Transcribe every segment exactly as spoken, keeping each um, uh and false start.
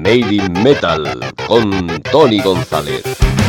Made in Metal con Tony González.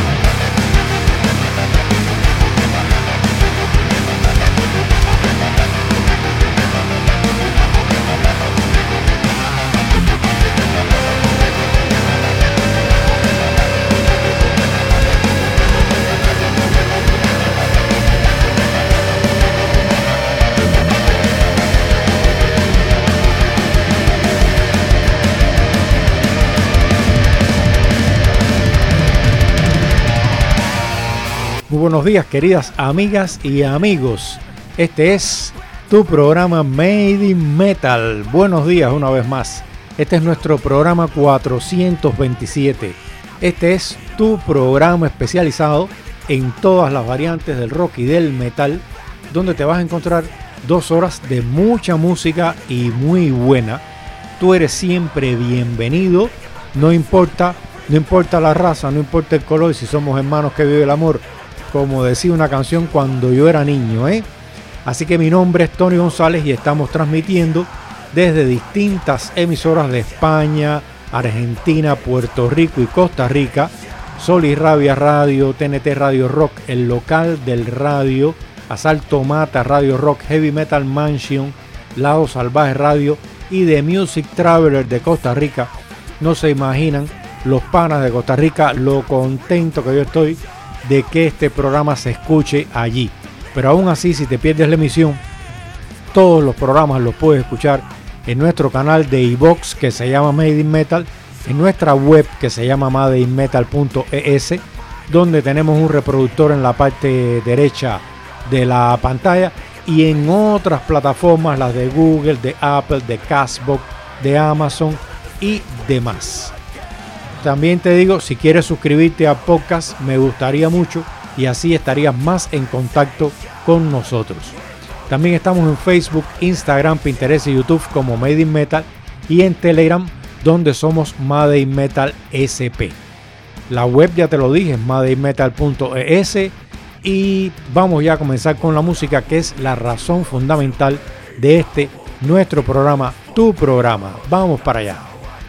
Muy buenos días, queridas amigas y amigos. Este es tu programa Made in Metal. Buenos días una vez más. Este es nuestro programa cuatrocientos veintisiete. Este es tu programa especializado en todas las variantes del rock y del metal, donde te vas a encontrar dos horas de mucha música y muy buena. Tú eres siempre bienvenido. No importa, no importa la raza, no importa el color, si somos hermanos que vive el amor, como decía una canción cuando yo era niño, ¿eh? Así que mi nombre es Tony González y estamos transmitiendo desde distintas emisoras de España, Argentina, Puerto Rico y Costa Rica. Sol y Rabia Radio, T N T Radio Rock, el local del radio, Asalto Mata Radio Rock, Heavy Metal Mansion, Lado Salvaje Radio y The Music Traveler de Costa Rica. No se imaginan los panas de Costa Rica lo contento que yo estoy de que este programa se escuche allí. Pero aún así, si te pierdes la emisión, todos los programas los puedes escuchar en nuestro canal de iVoox que se llama Made in Metal, en nuestra web que se llama made in metal punto e s, donde tenemos un reproductor en la parte derecha de la pantalla, y en otras plataformas, las de Google, de Apple, de Castbox, de Amazon y demás. También te digo, si quieres suscribirte a podcast, me gustaría mucho y así estarías más en contacto con nosotros. También estamos en Facebook, Instagram, Pinterest y YouTube como Made in Metal, y en Telegram, donde somos Made in Metal S P. La web ya te lo dije, es made in metal punto e s, y vamos ya a comenzar con la música, que es la razón fundamental de este nuestro programa, tu programa. Vamos para allá.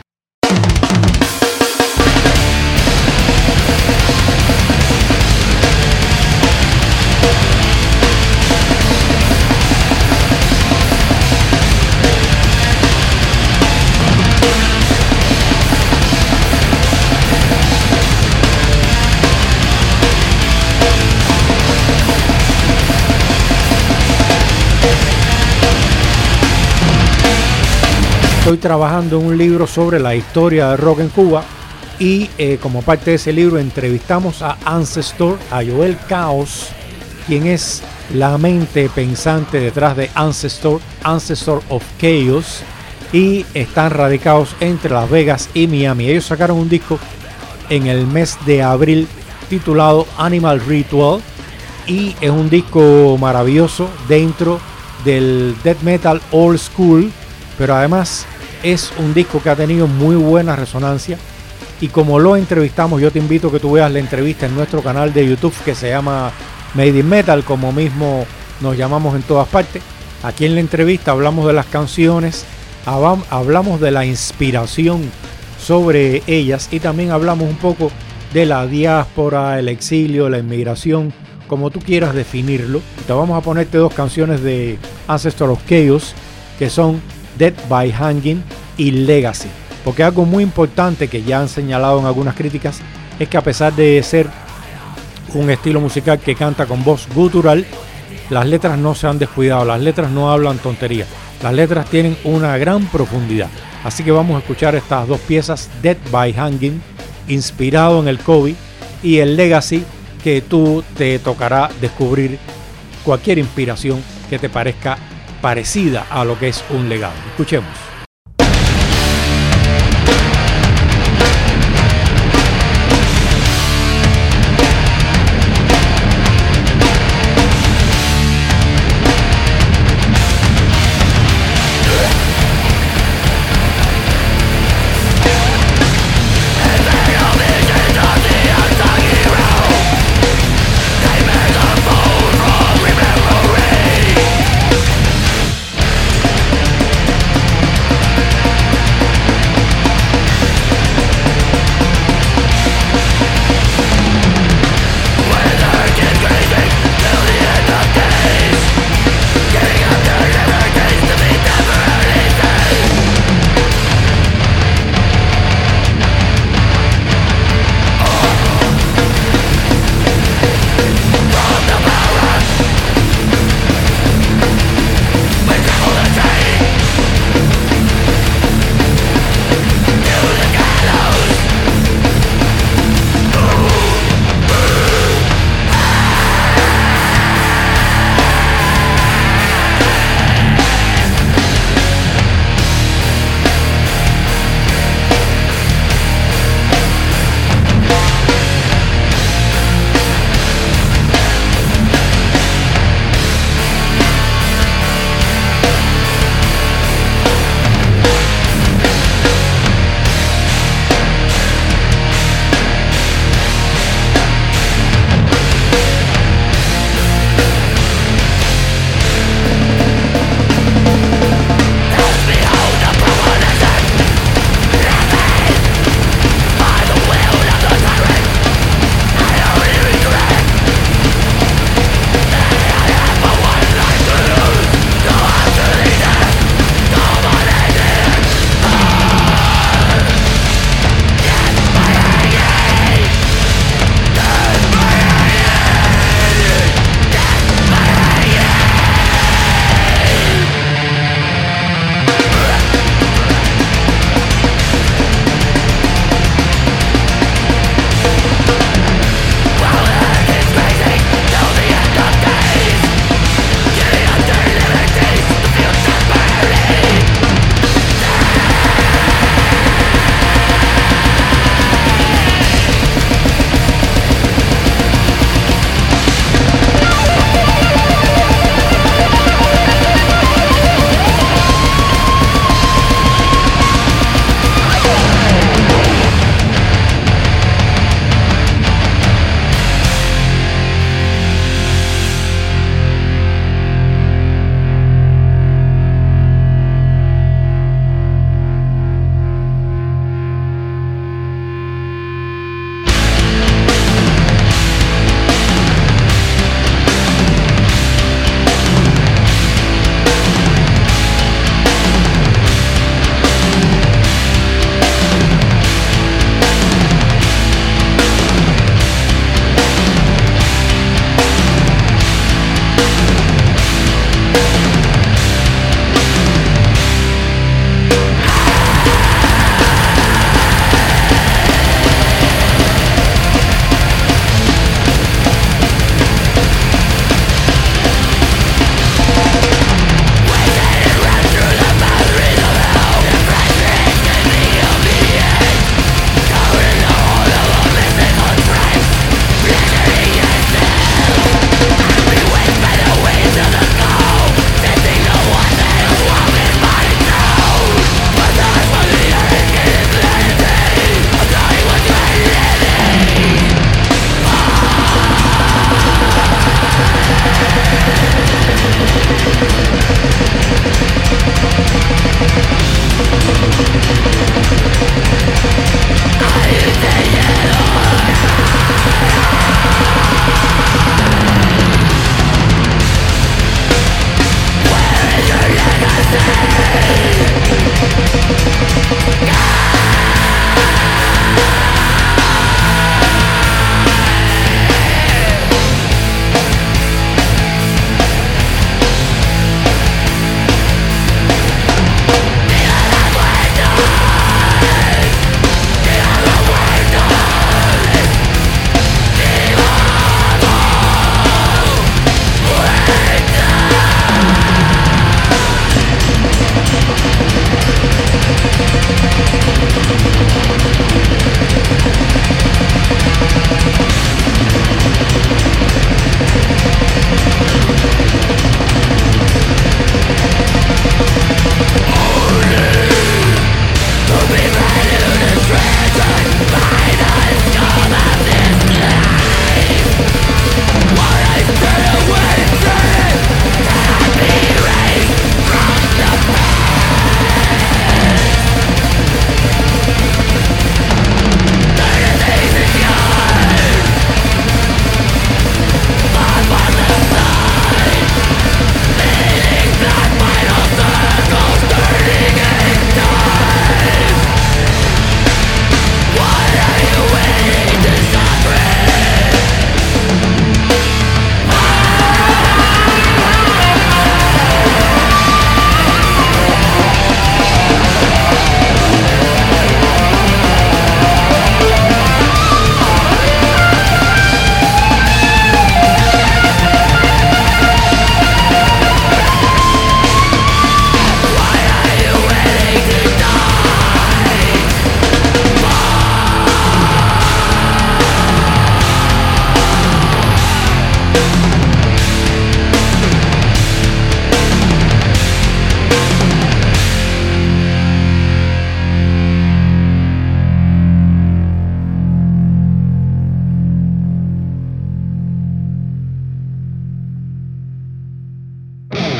Estoy trabajando en un libro sobre la historia del rock en Cuba y eh, como parte de ese libro entrevistamos a Ancestor, a Joel Chaos, quien es la mente pensante detrás de Ancestor, Ancestor of Chaos, y están radicados entre Las Vegas y Miami. Ellos sacaron un disco en el mes de abril titulado Animal Ritual y es un disco maravilloso dentro del death metal old school, pero además es un disco que ha tenido muy buena resonancia, y como lo entrevistamos, yo te invito a que tú veas la entrevista en nuestro canal de YouTube que se llama Made in Metal, como mismo nos llamamos en todas partes. Aquí en la entrevista hablamos de las canciones, hablamos de la inspiración sobre ellas y también hablamos un poco de la diáspora, el exilio, la inmigración, como tú quieras definirlo. Te vamos a ponerte dos canciones de Ancestor of Chaos que son Death by Hanging y Legacy, porque algo muy importante que ya han señalado en algunas críticas es que a pesar de ser un estilo musical que canta con voz gutural, las letras no se han descuidado, las letras no hablan tonterías, las letras tienen una gran profundidad. Así que vamos a escuchar estas dos piezas, Death by Hanging, inspirado en el COVID, y el Legacy, que tú te tocará descubrir cualquier inspiración que te parezca parecida a lo que es un legado. Escuchemos.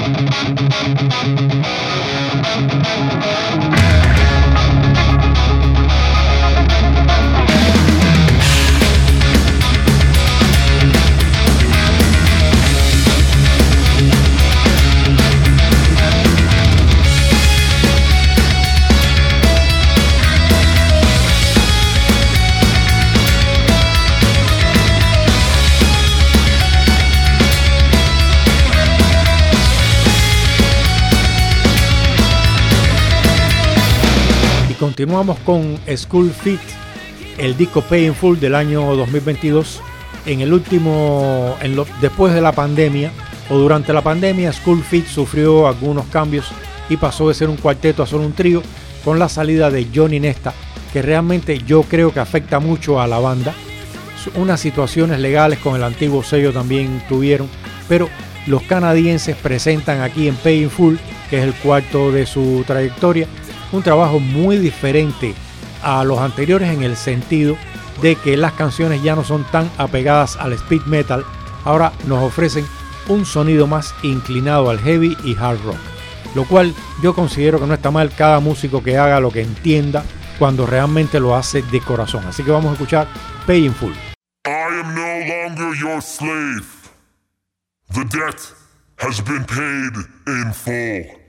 Continuamos con School Fit, el disco Pay in Full del año dos mil veintidós. En el último, en lo, después de la pandemia o durante la pandemia, School Fit sufrió algunos cambios y pasó de ser un cuarteto a ser un trío con la salida de Johnny Nesta, que realmente yo creo que afecta mucho a la banda. Unas situaciones legales con el antiguo sello también tuvieron, pero los canadienses presentan aquí en Pay in Full, que es el cuarto de su trayectoria, un trabajo muy diferente a los anteriores en el sentido de que las canciones ya no son tan apegadas al speed metal, ahora nos ofrecen un sonido más inclinado al heavy y hard rock, lo cual yo considero que no está mal cada músico que haga lo que entienda cuando realmente lo hace de corazón. Así que vamos a escuchar Pay in Full. I am no longer your slave. The debt has been paid in full.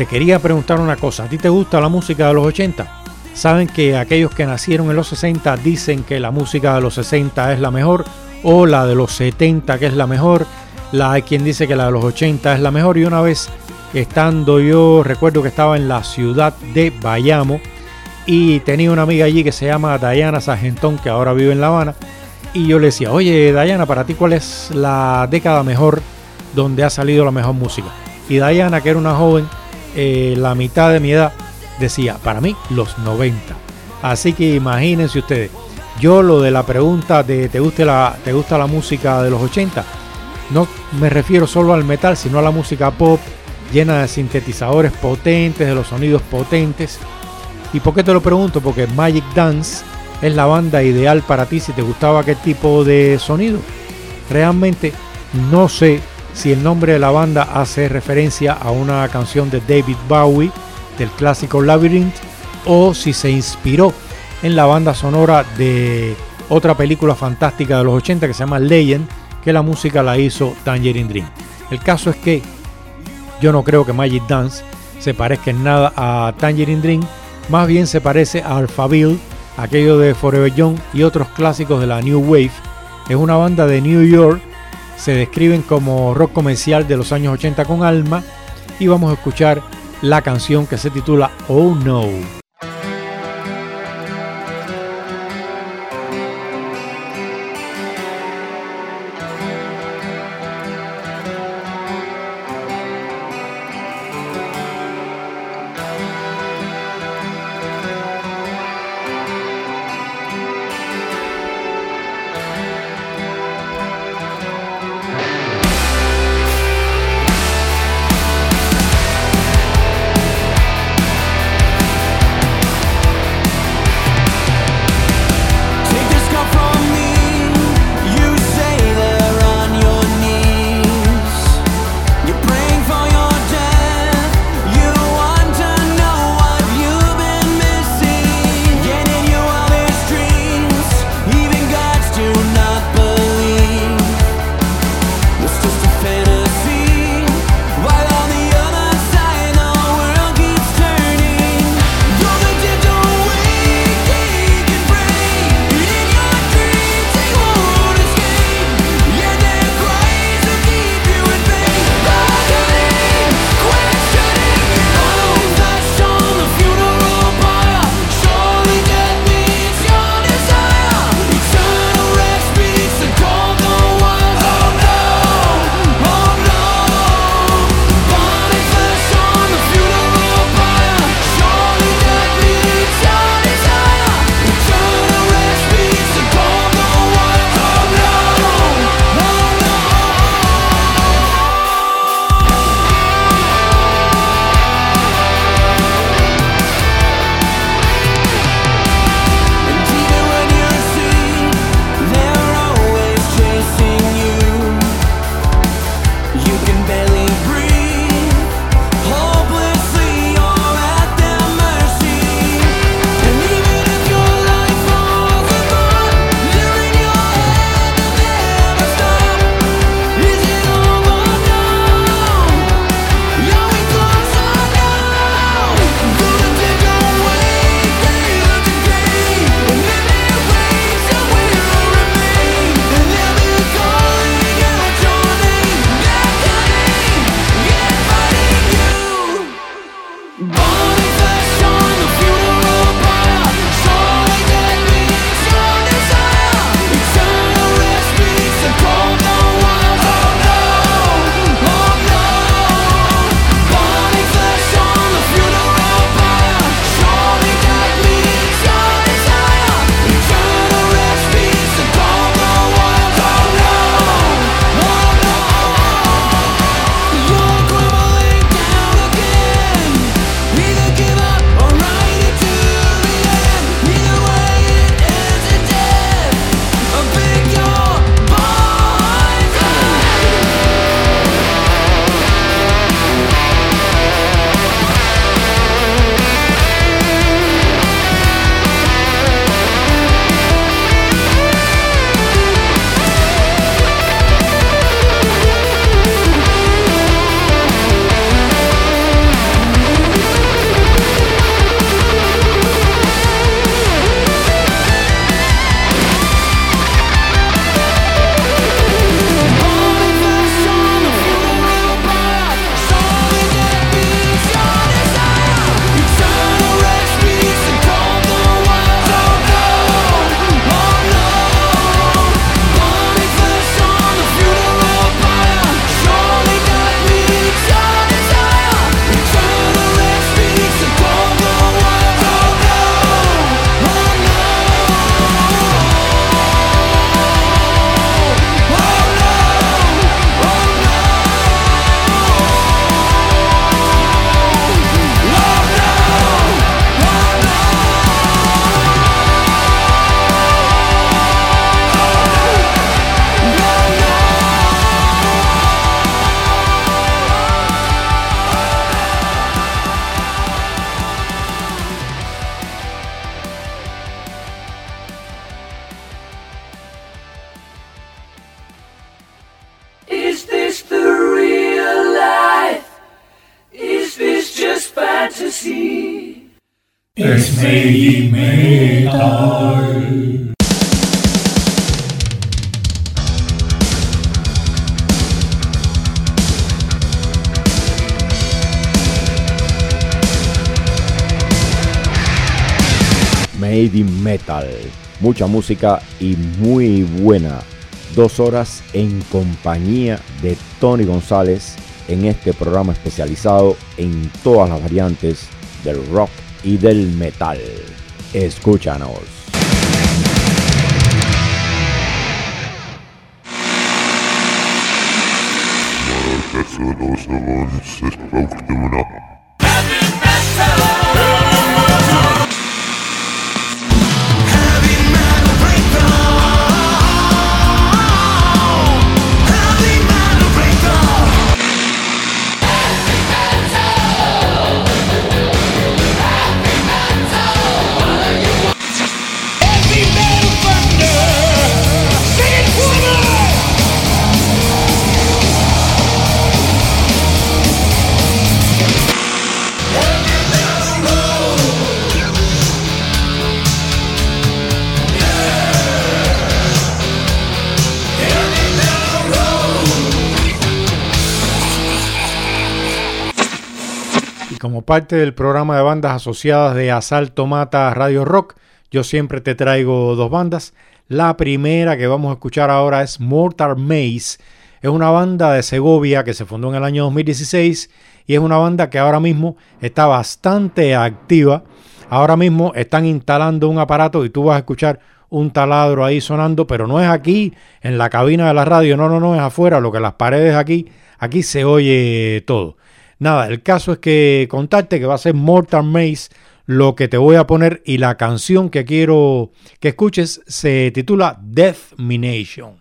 te quería preguntar una cosa. ¿A ti te gusta la música de los ochenta? Saben que aquellos que nacieron en los sesenta dicen que la música de los sesenta es la mejor, o la de los setenta que es la mejor. La, hay quien dice que la de los ochenta es la mejor. Y una vez estando yo, recuerdo que estaba en la ciudad de Bayamo y tenía una amiga allí que se llama Diana Sargentón, que ahora vive en La Habana, y yo le decía, oye Diana, para ti ¿cuál es la década mejor donde ha salido la mejor música? Y Diana, que era una joven, eh, la mitad de mi edad, decía, para mí los noventa. Así que imagínense ustedes, yo lo de la pregunta de ¿te gusta la, te gusta la música de los ochenta? No me refiero solo al metal, sino a la música pop, llena de sintetizadores potentes, de los sonidos potentes. ¿Y por qué te lo pregunto? Porque Magic Dance es la banda ideal para ti si te gustaba aquel tipo de sonido. Realmente no sé si el nombre de la banda hace referencia a una canción de David Bowie del clásico Labyrinth, o si se inspiró en la banda sonora de otra película fantástica de los ochenta que se llama Legend, que la música la hizo Tangerine Dream. El caso es que yo no creo que Magic Dance se parezca en nada a Tangerine Dream, más bien se parece a Alphaville, aquello de Forever Young y otros clásicos de la New Wave. Es una banda de New York, se describen como rock comercial de los años ochenta con alma, y vamos a escuchar la canción que se titula Oh No. Es Made Metal. Made in Metal, mucha música y muy buena. Dos horas en compañía de Tony González en este programa especializado en todas las variantes del rock y del metal. Escúchanos. Como parte del programa de bandas asociadas de Asalto Mata Radio Rock, yo siempre te traigo dos bandas. La primera que vamos a escuchar ahora es Mortal Maze. Es una banda de Segovia que se fundó en el año dos mil dieciséis y es una banda que ahora mismo está bastante activa. Ahora mismo están instalando un aparato y tú vas a escuchar un taladro ahí sonando, pero no es aquí en la cabina de la radio, no, no, no, es afuera, lo que las paredes aquí, aquí se oye todo. Nada, el caso es que contarte que va a ser Mortal Maze lo que te voy a poner, y la canción que quiero que escuches se titula Death Mination.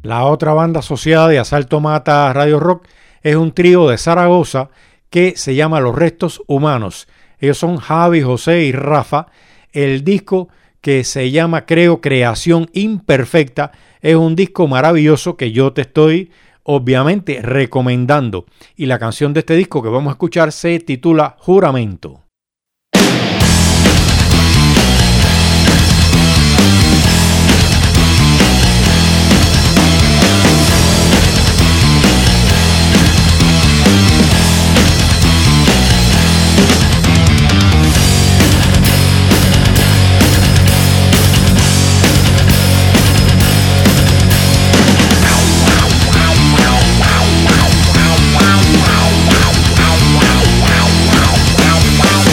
La otra banda asociada de Asalto Mata Radio Rock es un trío de Zaragoza que se llama Los Restos Humanos. Ellos son Javi, José y Rafa. El disco que se llama, creo, Creación Imperfecta, es un disco maravilloso que yo te estoy obviamente recomendando. Y la canción de este disco que vamos a escuchar se titula Juramento. Wow.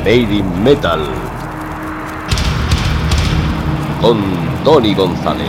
Made in Metal con Tony González.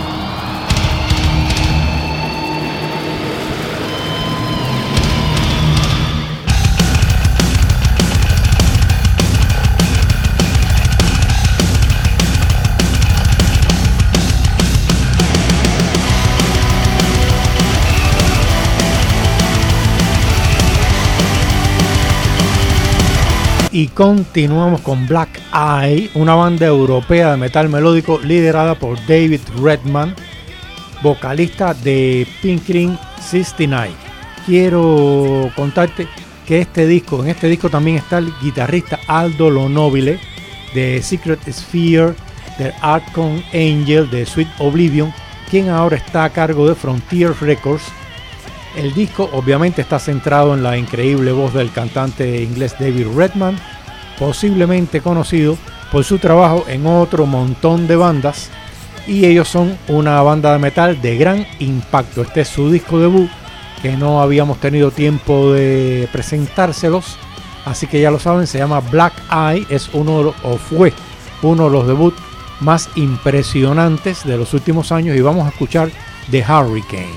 Y continuamos con Black Eye, una banda europea de metal melódico liderada por David Redman, vocalista de Pinkering sesenta y nueve. Quiero contarte que este disco, en este disco también está el guitarrista Aldo Lonobile de Secret Sphere, de Archon Angel, de Sweet Oblivion, quien ahora está a cargo de Frontier Records. El disco obviamente está centrado en la increíble voz del cantante inglés David Redman, posiblemente conocido por su trabajo en otro montón de bandas, y ellos son una banda de metal de gran impacto. Este es su disco debut, que no habíamos tenido tiempo de presentárselos, así que ya lo saben, se llama Black Eye. Es uno de los, o fue uno de los debuts más impresionantes de los últimos años, y vamos a escuchar The Hurricane.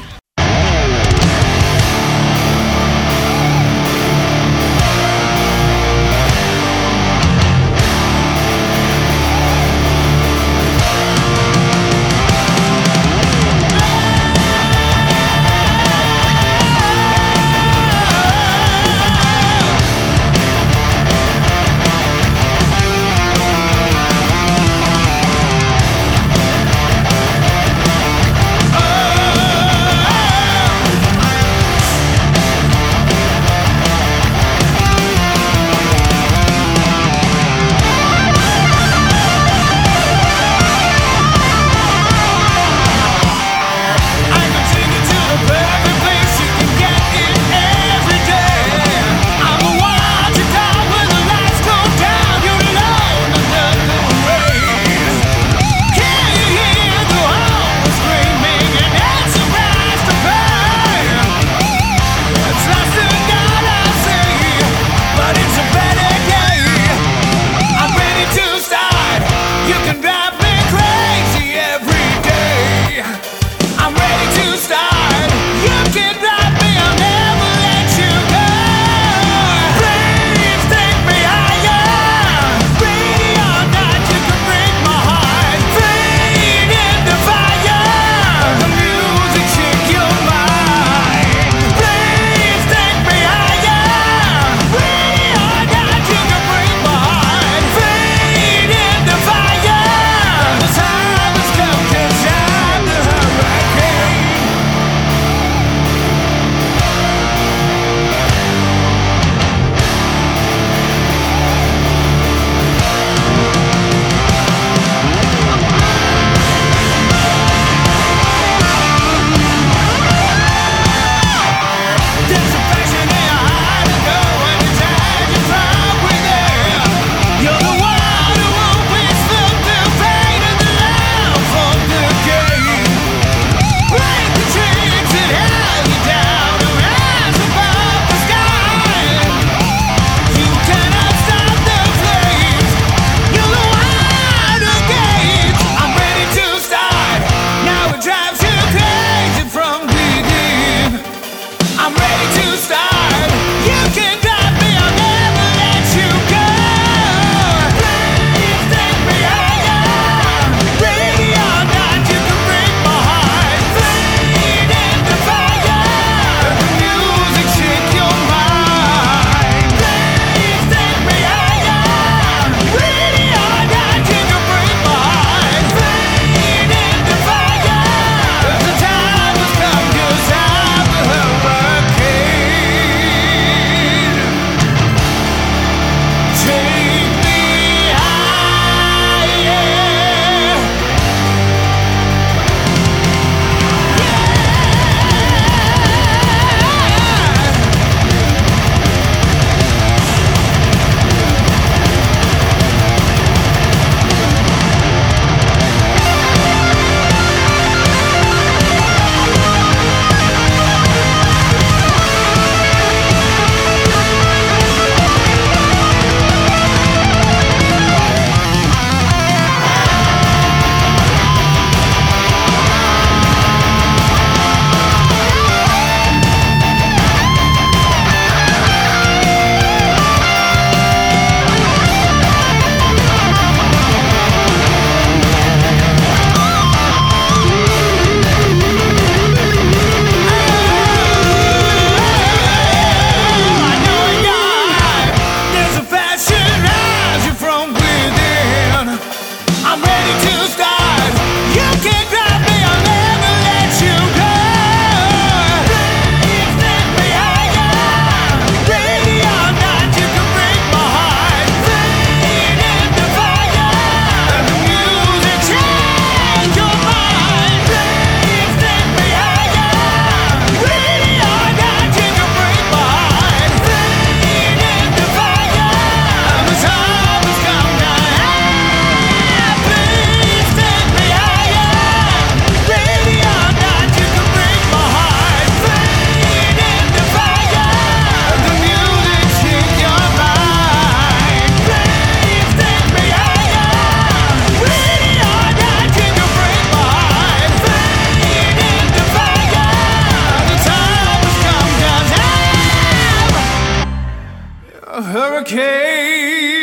a hurricane.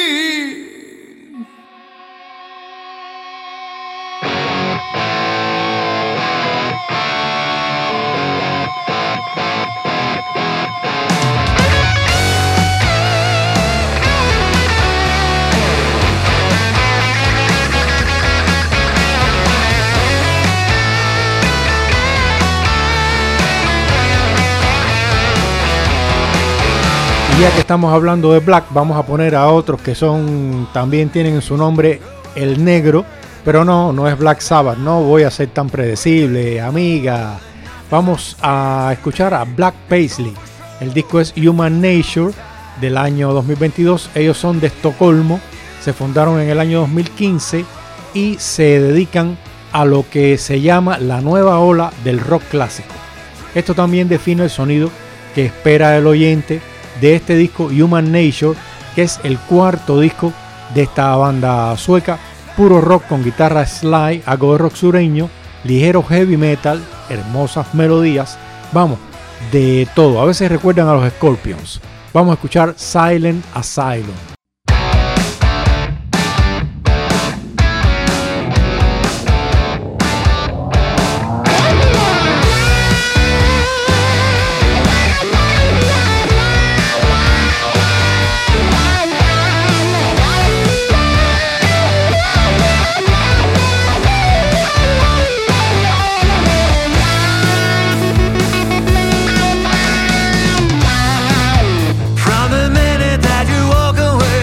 Ya que estamos hablando de Black, vamos a poner a otros que son también tienen en su nombre el negro, pero no, no es Black Sabbath, no voy a ser tan predecible, amiga. Vamos a escuchar a Black Paisley. El disco es Human Nature del año dos mil veintidós. Ellos son de Estocolmo, se fundaron en el año dos mil quince y se dedican a lo que se llama la nueva ola del rock clásico. Esto también define el sonido que espera el oyente de este disco Human Nature, que es el cuarto disco de esta banda sueca. Puro rock con guitarra slide, algo de rock sureño, ligero heavy metal, hermosas melodías, vamos, de todo. A veces recuerdan a los Scorpions. Vamos a escuchar Silent Asylum. From the minute that you walk away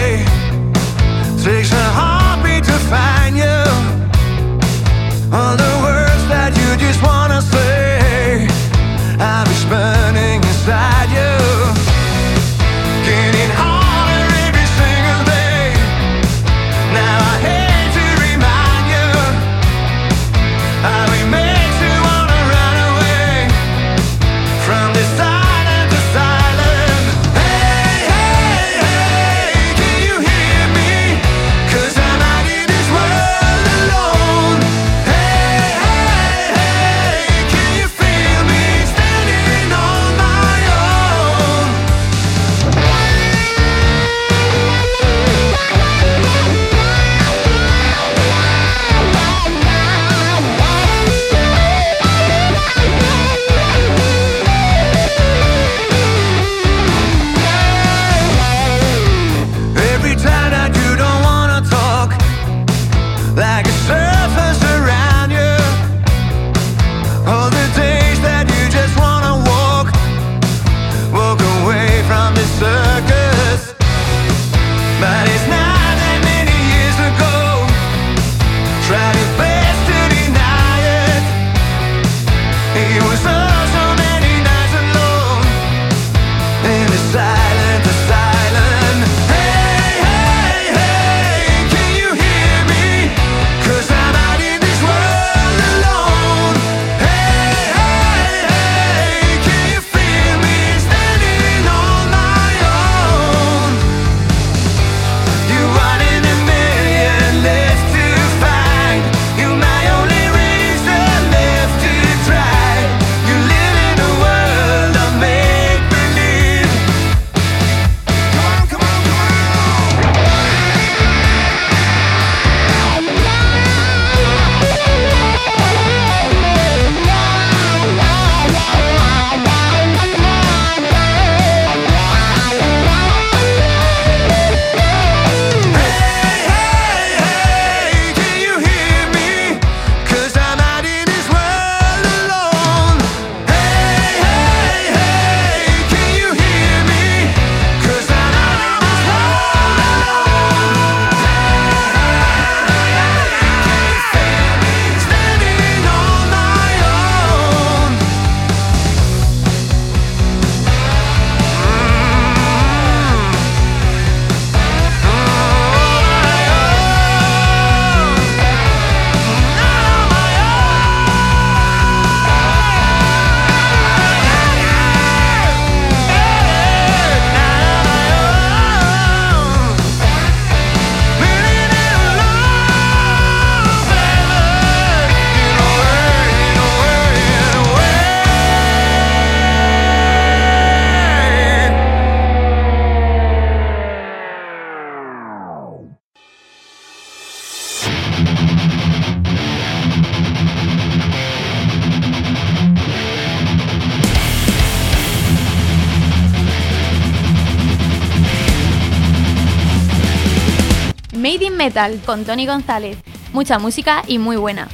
Made in Metal con Tony González. Mucha música y muy buena.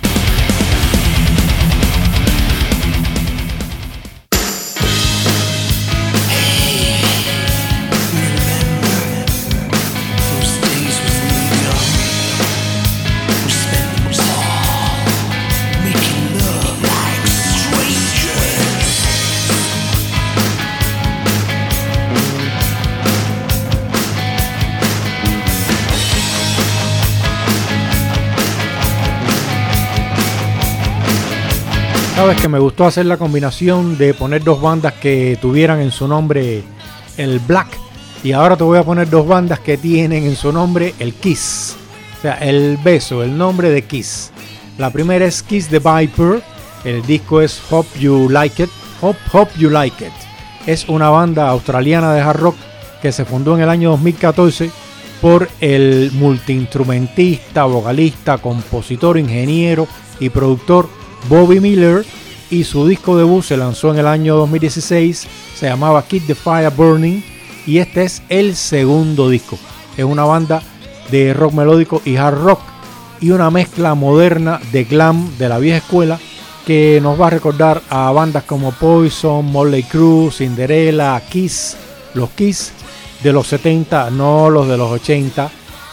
Sabes que me gustó hacer la combinación de poner dos bandas que tuvieran en su nombre el Black, y ahora te voy a poner dos bandas que tienen en su nombre el Kiss, o sea, el beso, el nombre de Kiss. La primera es Kiss the Viper, el disco es Hope You Like It. Hope, Hope You Like It es una banda australiana de hard rock que se fundó en el año dos mil catorce por el multiinstrumentista, vocalista, compositor, ingeniero y productor Bobby Miller, y su disco debut se lanzó en el año dos mil dieciséis, se llamaba Keep the Fire Burning, y este es el segundo disco. Es una banda de rock melódico y hard rock y una mezcla moderna de glam de la vieja escuela que nos va a recordar a bandas como Poison, Motley Crue, Cinderella, Kiss, los Kiss de los setenta, no los de los ochenta.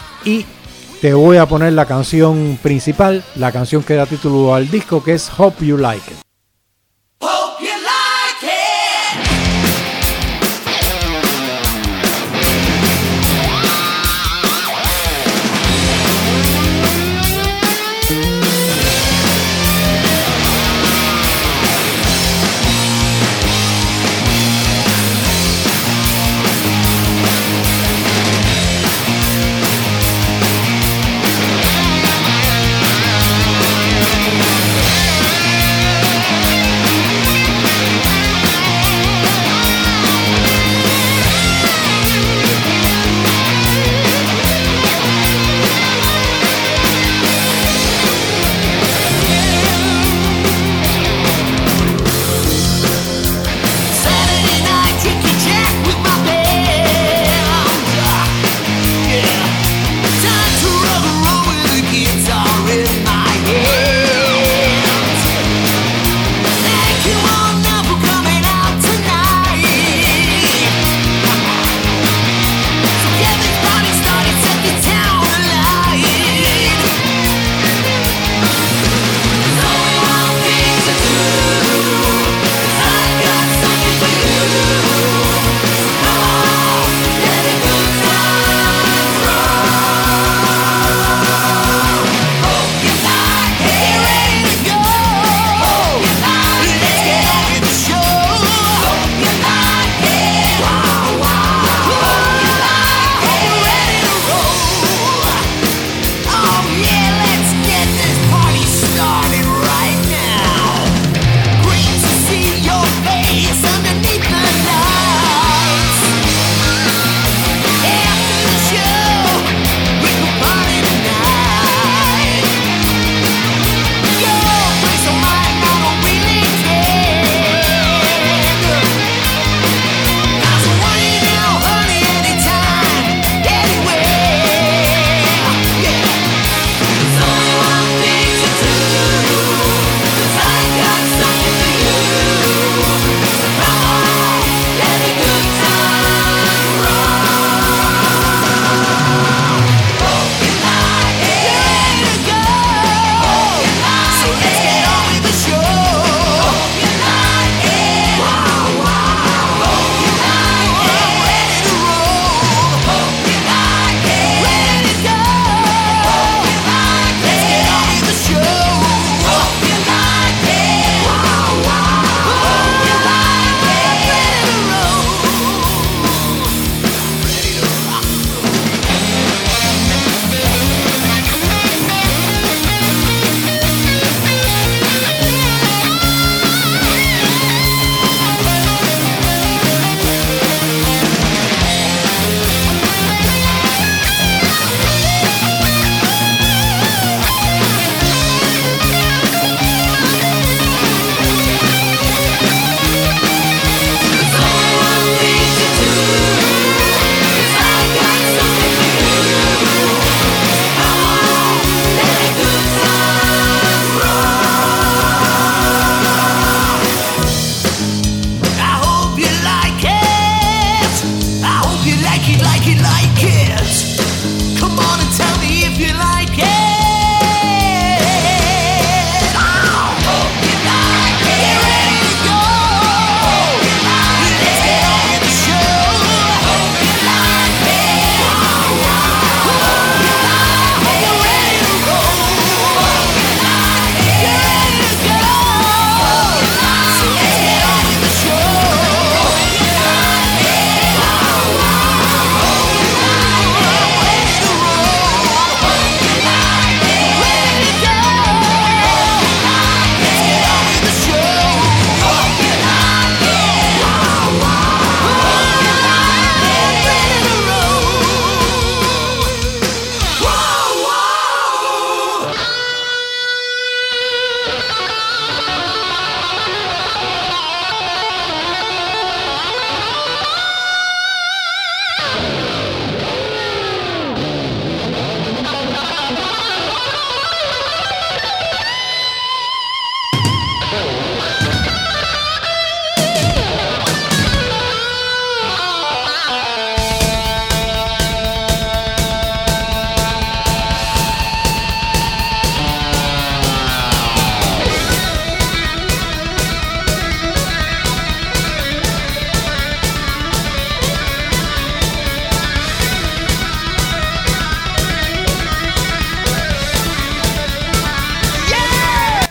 Y te voy a poner la canción principal, la canción que da título al disco, que es Hope You Like It. Hey!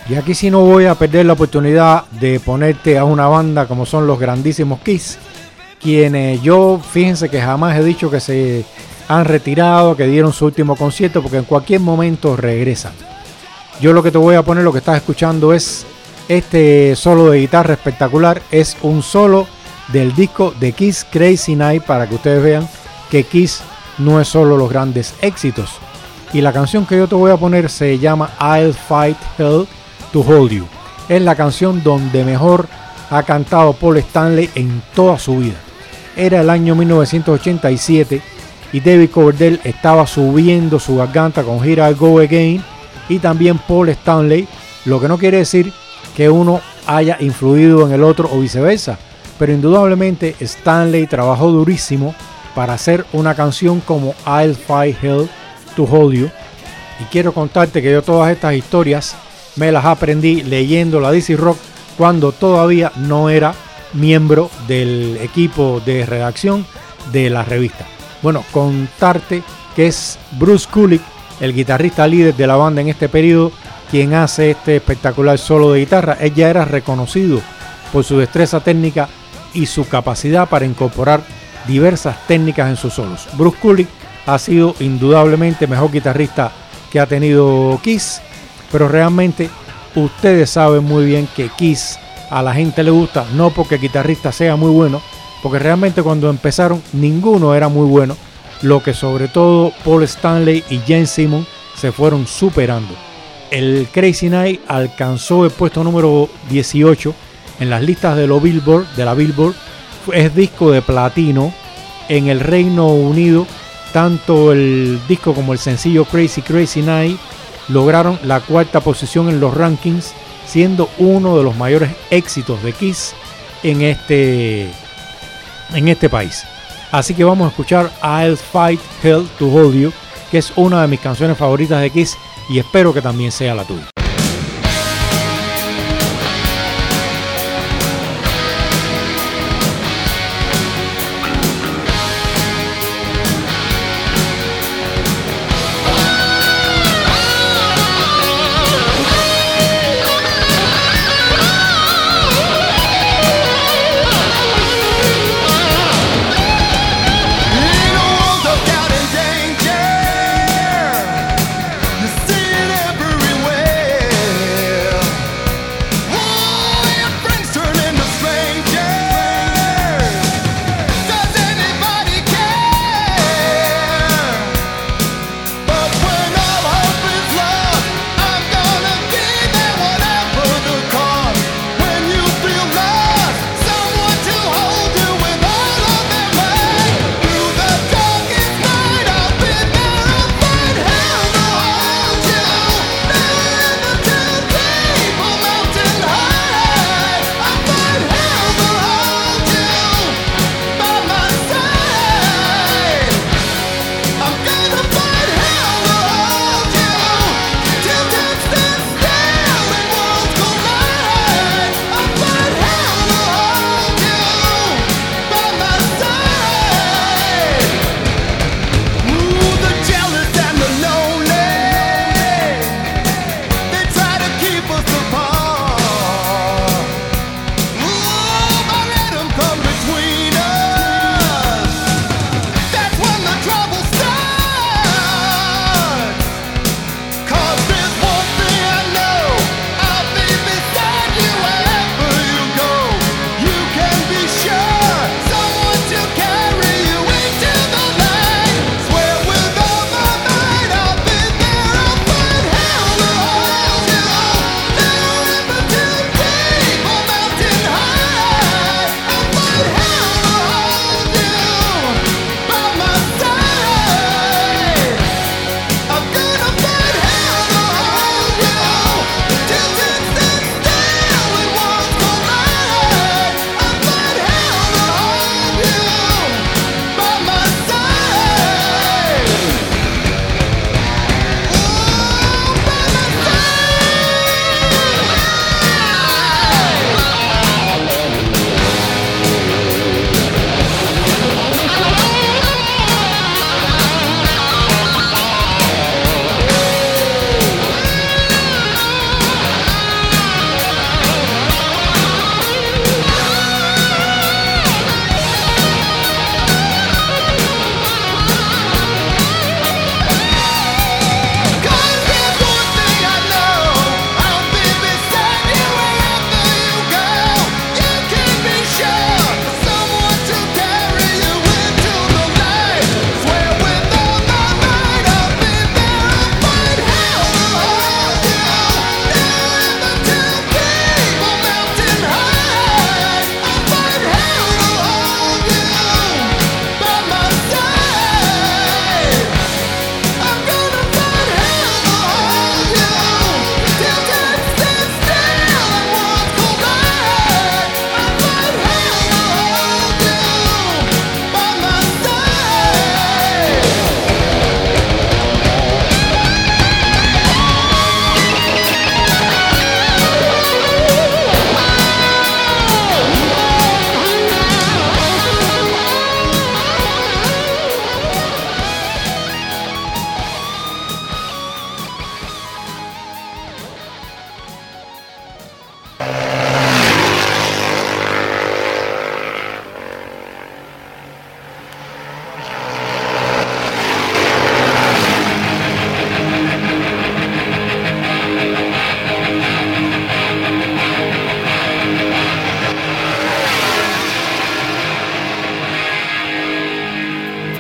Y aquí sí no voy a perder la oportunidad de ponerte a una banda como son los grandísimos Kiss, quienes yo, fíjense que jamás he dicho que se han retirado, que dieron su último concierto, porque en cualquier momento regresan. Yo lo que te voy a poner, lo que estás escuchando es este solo de guitarra espectacular, es un solo del disco de Kiss Crazy Night, para que ustedes vean que Kiss no es solo los grandes éxitos. Y la canción que yo te voy a poner se llama I'll Fight Hell to Hold You. Es la canción donde mejor ha cantado Paul Stanley en toda su vida. Era el año mil novecientos ochenta y siete y David Coverdale estaba subiendo su garganta con Here I Go Again, y también Paul Stanley, lo que no quiere decir que uno haya influido en el otro o viceversa, pero indudablemente Stanley trabajó durísimo para hacer una canción como I'll Fight Hell to Hold You. Y quiero contarte que yo todas estas historias me las aprendí leyendo la D C Rock cuando todavía no era miembro del equipo de redacción de la revista. Bueno, contarte que es Bruce Kulick, el guitarrista líder de la banda en este periodo, quien hace este espectacular solo de guitarra. Él ya era reconocido por su destreza técnica y su capacidad para incorporar diversas técnicas en sus solos. Bruce Kulick ha sido indudablemente el mejor guitarrista que ha tenido Kiss, pero realmente ustedes saben muy bien que Kiss a la gente le gusta no porque el guitarrista sea muy bueno, porque realmente cuando empezaron ninguno era muy bueno, lo que sobre todo Paul Stanley y Gene Simmons se fueron superando. El Crazy Night alcanzó el puesto número dieciocho en las listas de, los Billboard, de la Billboard. Es disco de platino en el Reino Unido. Tanto el disco como el sencillo Crazy Crazy Night lograron la cuarta posición en los rankings, siendo uno de los mayores éxitos de Kiss en este, en este país. Así que vamos a escuchar I'll Fight Hell to Hold You, que es una de mis canciones favoritas de Kiss y espero que también sea la tuya. See it everywhere.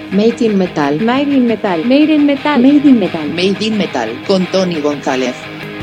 Made in Metal. Made in Metal. Made in Metal. Made in Metal. Made in Metal con Tony González.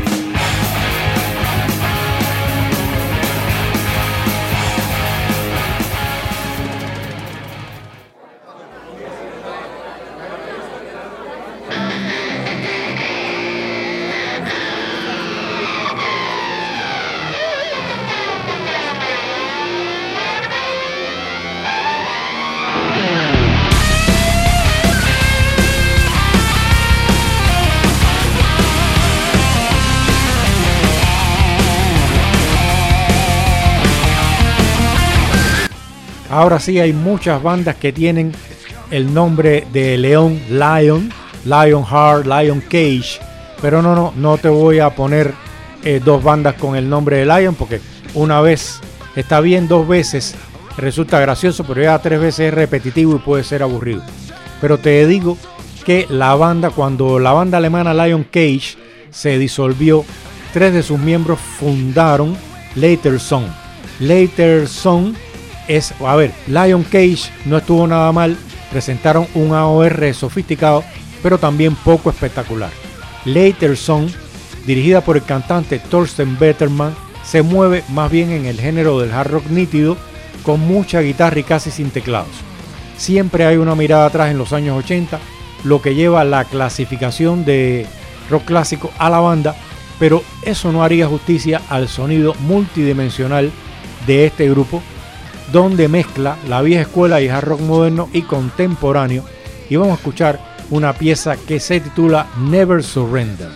Ahora sí, hay muchas bandas que tienen el nombre de León, Lion, Lionheart, Lion Cage, pero no, no, no te voy a poner eh, dos bandas con el nombre de Lion, porque una vez está bien, dos veces resulta gracioso, pero ya tres veces es repetitivo y puede ser aburrido. Pero te digo que la banda, cuando la banda alemana Lion Cage se disolvió, tres de sus miembros fundaron Later Song. Later Song es, a ver, Lion Cage no estuvo nada mal, presentaron un A O R sofisticado, pero también poco espectacular. Later Song, dirigida por el cantante Thorsten Betterman, se mueve más bien en el género del hard rock nítido, con mucha guitarra y casi sin teclados. Siempre hay una mirada atrás en los años ochenta, lo que lleva la clasificación de rock clásico a la banda, pero eso no haría justicia al sonido multidimensional de este grupo, donde mezcla la vieja escuela y hard rock moderno y contemporáneo. Y vamos a escuchar una pieza que se titula Never Surrender.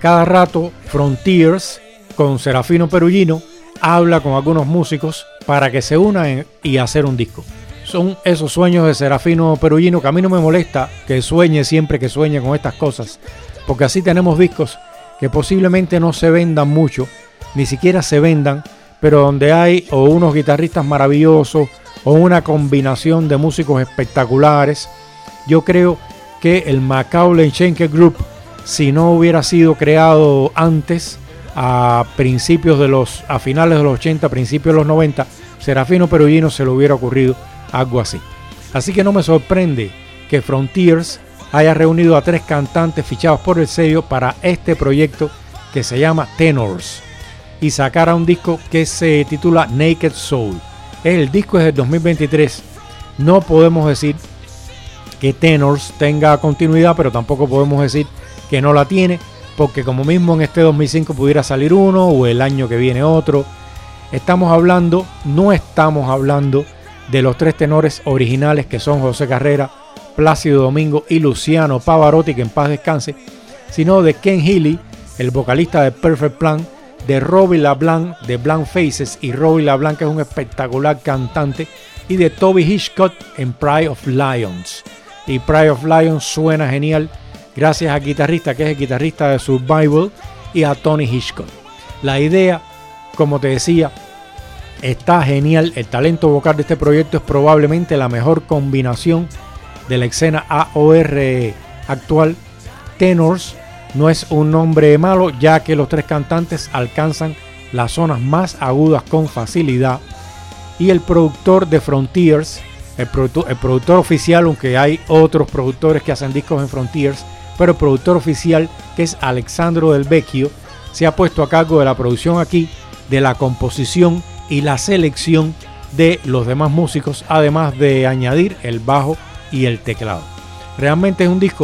cada rato Frontiers con Serafino Perugino habla con algunos músicos para que se unan y hacer un disco. Son esos sueños de Serafino Perugino que a mí no me molesta que sueñe siempre que sueñe con estas cosas, porque así tenemos discos que posiblemente no se vendan mucho, ni siquiera se vendan, pero donde hay o unos guitarristas maravillosos o una combinación de músicos espectaculares. Yo creo que el Macaulay Schenker Group, si no hubiera sido creado antes, a principios de los, a finales de los ochenta, principios de los noventa, Serafino Perugino se le hubiera ocurrido algo así. Así que no me sorprende que Frontiers haya reunido a tres cantantes fichados por el sello para este proyecto que se llama Tenors y sacara un disco que se titula Naked Soul. El disco es del dos mil veintitrés. No podemos decir que Tenors tenga continuidad, pero tampoco podemos decir que no la tiene, porque como mismo en este dos mil cinco pudiera salir uno o el año que viene otro. Estamos hablando, no estamos hablando de los tres tenores originales que son José Carrera, Plácido Domingo y Luciano Pavarotti, que en paz descanse, sino de Ken Healy, el vocalista de Perfect Plan, de Robbie LaBlanc de Blank Faces, y Robbie LaBlanc que es un espectacular cantante, y de Toby Hitchcock en Pride of Lions. Y Pride of Lions suena genial gracias al guitarrista que es el guitarrista de Survival y a Tony Hitchcock. La idea, como te decía, está genial. El talento vocal de este proyecto es probablemente la mejor combinación de la escena A O R actual. Tenors no es un nombre malo, ya que los tres cantantes alcanzan las zonas más agudas con facilidad. Y el productor de Frontiers, el, produ- el productor oficial, aunque hay otros productores que hacen discos en Frontiers, pero el productor oficial, que es Alexandro Del Vecchio, se ha puesto a cargo de la producción aquí, de la composición y la selección de los demás músicos, además de añadir el bajo y el teclado. Realmente es un disco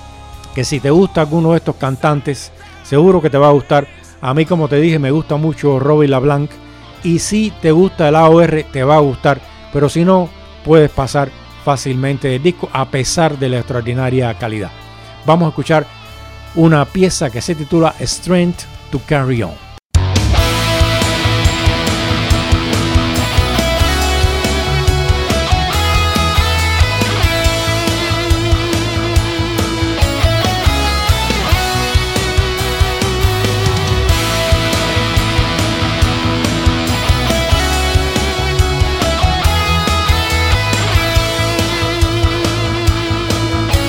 que si te gusta alguno de estos cantantes, seguro que te va a gustar. A mí, como te dije, me gusta mucho Robbie LaBlanc, y si te gusta el A O R te va a gustar, pero si no, puedes pasar fácilmente del disco a pesar de la extraordinaria calidad. Vamos a escuchar una pieza que se titula Strength to Carry On.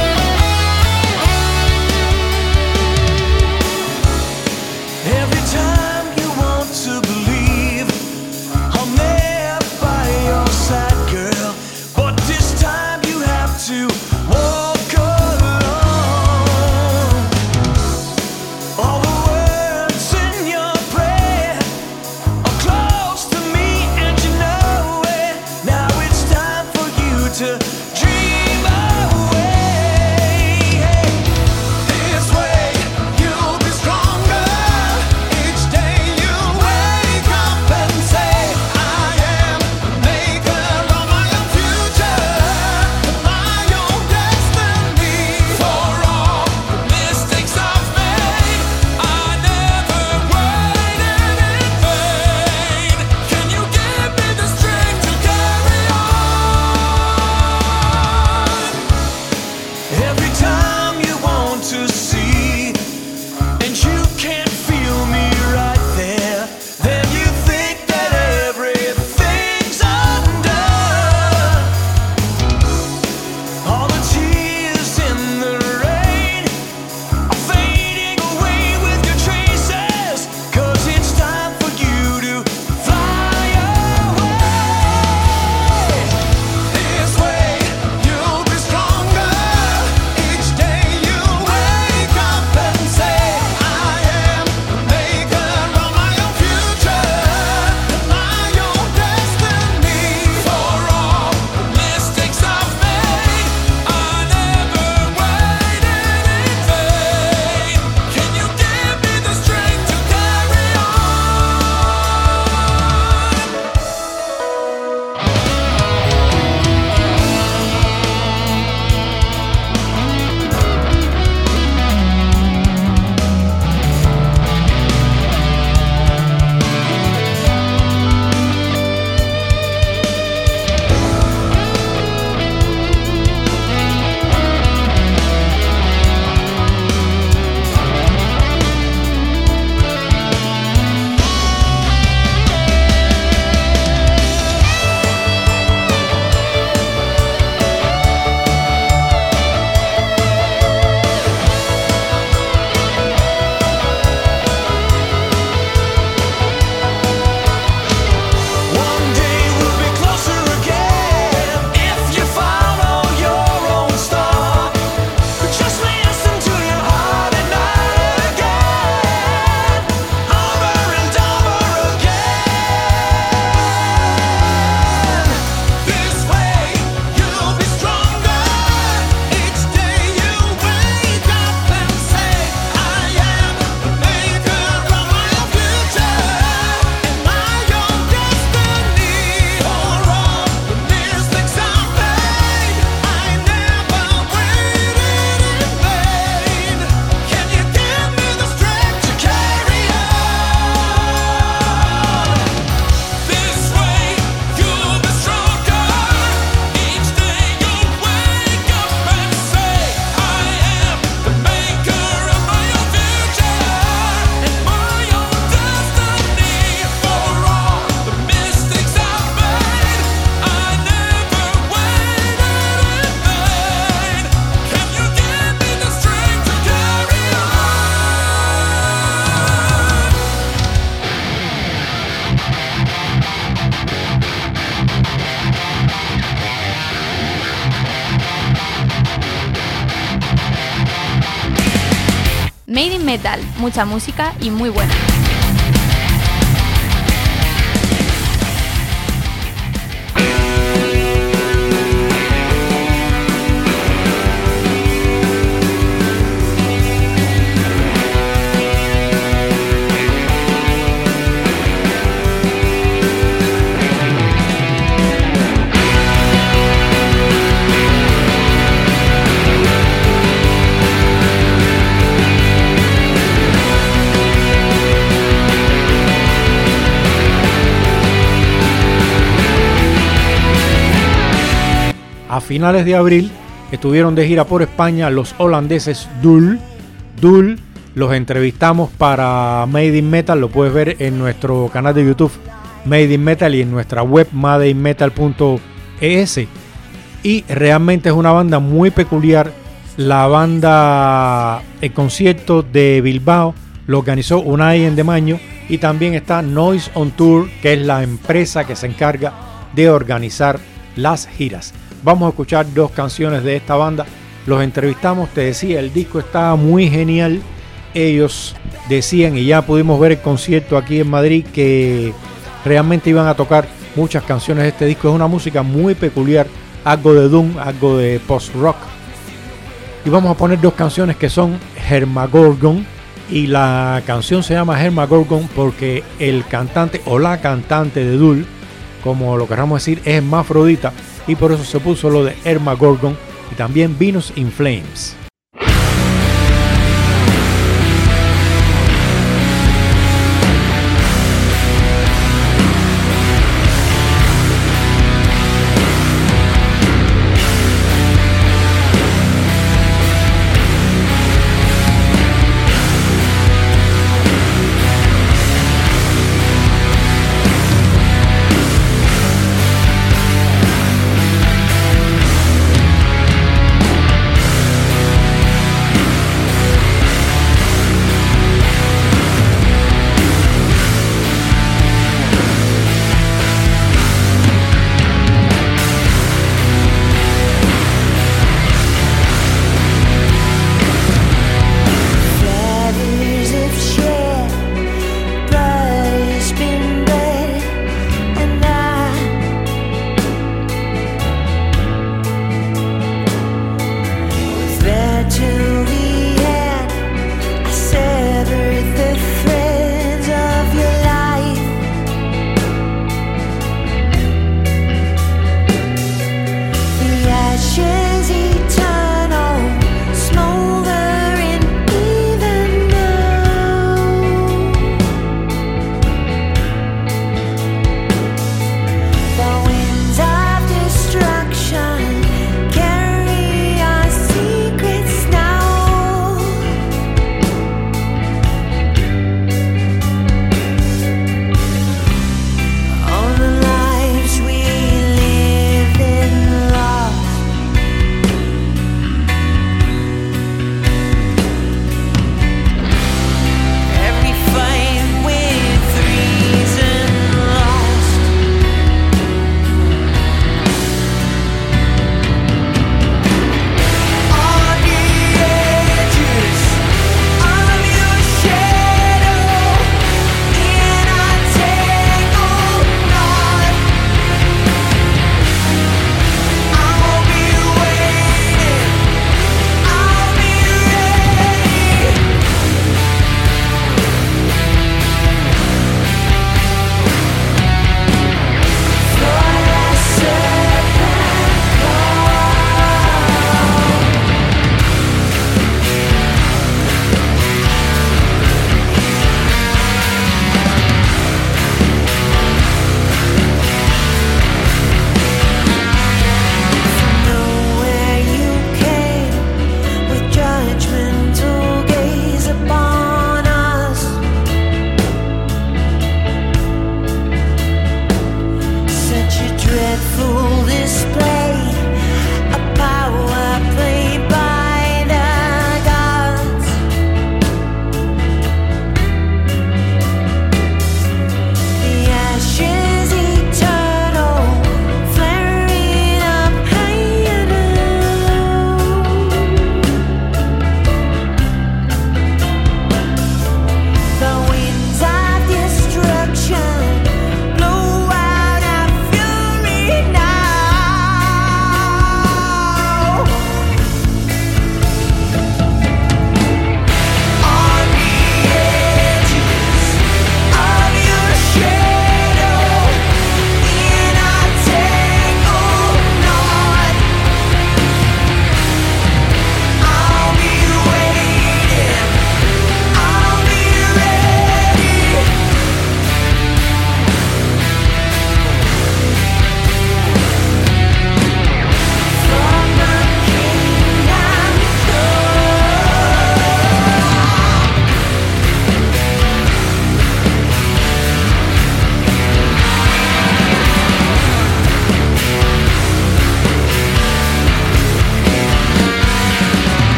Every time Metal, mucha música y muy buena. A finales de abril estuvieron de gira por España los holandeses Dul. Dul los entrevistamos para Made in Metal, lo puedes ver en nuestro canal de YouTube Made in Metal y en nuestra web made in metal punto e s. Y realmente es una banda muy peculiar. La banda, el concierto de Bilbao lo organizó Unai en Demaño y también está Noise on Tour, que es la empresa que se encarga de organizar las giras. Vamos a escuchar dos canciones de esta banda. Los entrevistamos, te decía, el disco está muy genial. Ellos decían, y ya pudimos ver el concierto aquí en Madrid, que realmente iban a tocar muchas canciones de este disco. Es una música muy peculiar, algo de doom, algo de post-rock. Y vamos a poner dos canciones que son Hermagorgon, y la canción se llama Hermagorgon porque el cantante o la cantante de Dul, como lo queramos decir, es hermafrodita, y por eso se puso lo de Hermagorgon. Y también Venus in Flames. We'll be right back.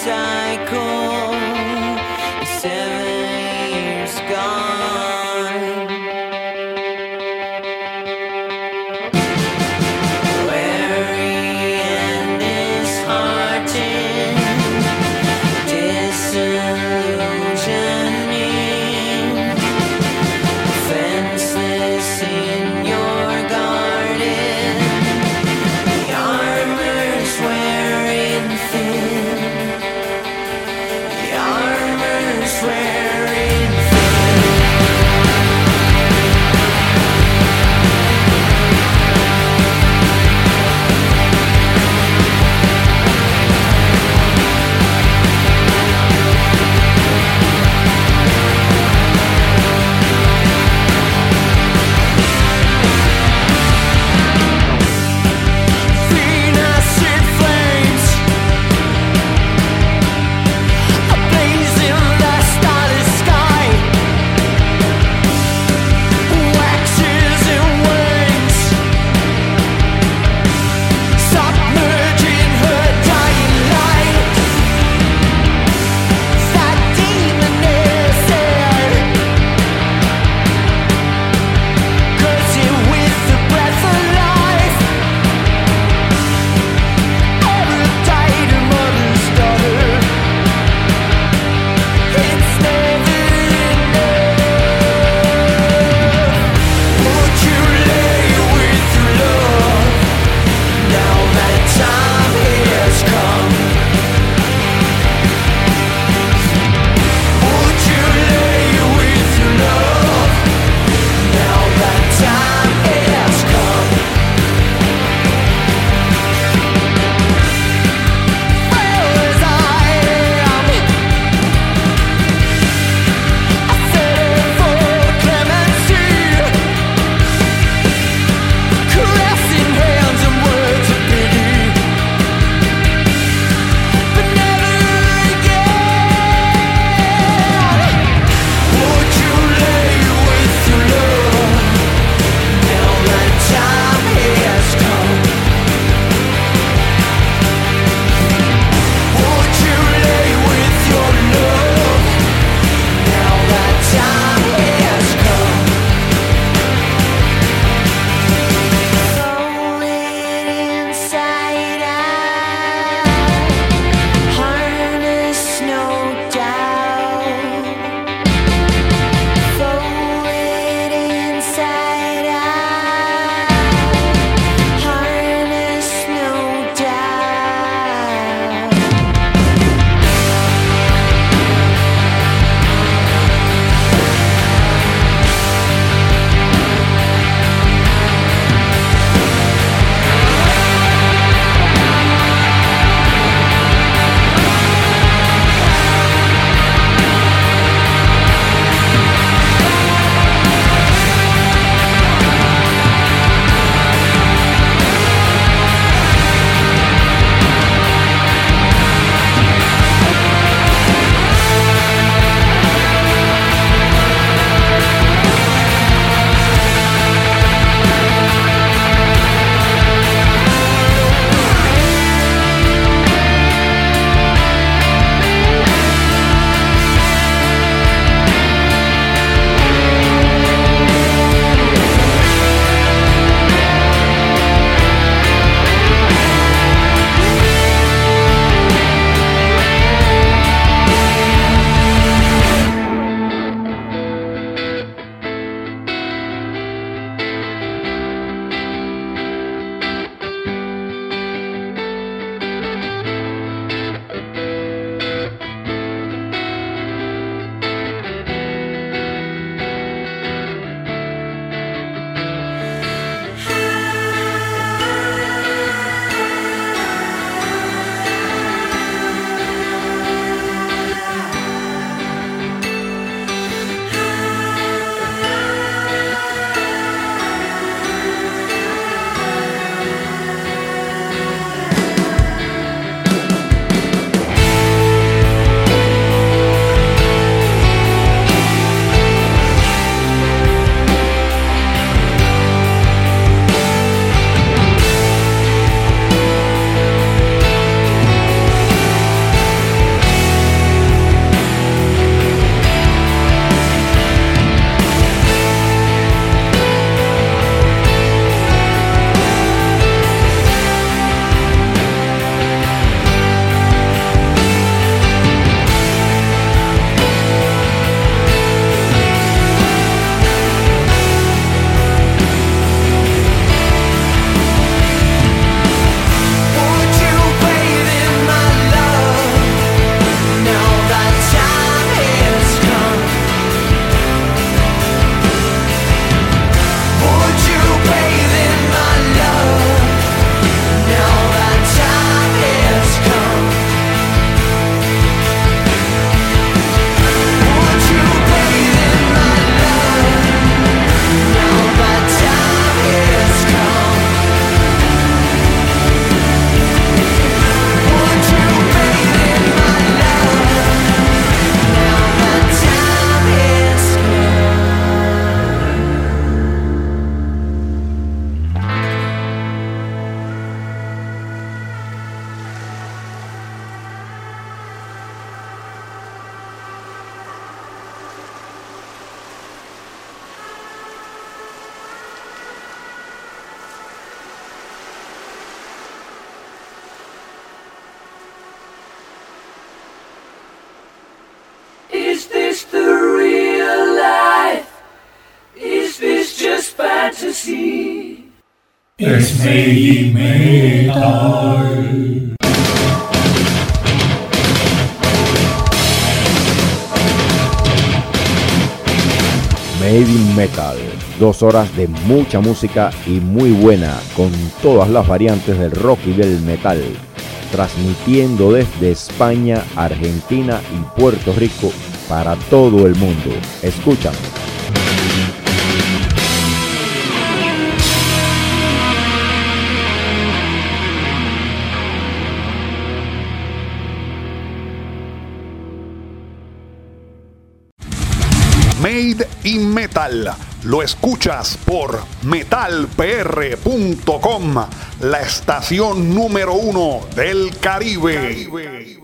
cycle. Seven years gone. Weary and disheartened, disillusioning, fenceless in your garden, the armor's wearing thin. así. Es Made in Metal. Made in Metal, dos horas de mucha música y muy buena, con todas las variantes del rock y del metal, transmitiendo desde España, Argentina y Puerto Rico para todo el mundo. Escúchame. Made in Metal, lo escuchas por metal p r punto com, la estación número uno del Caribe. Caribe.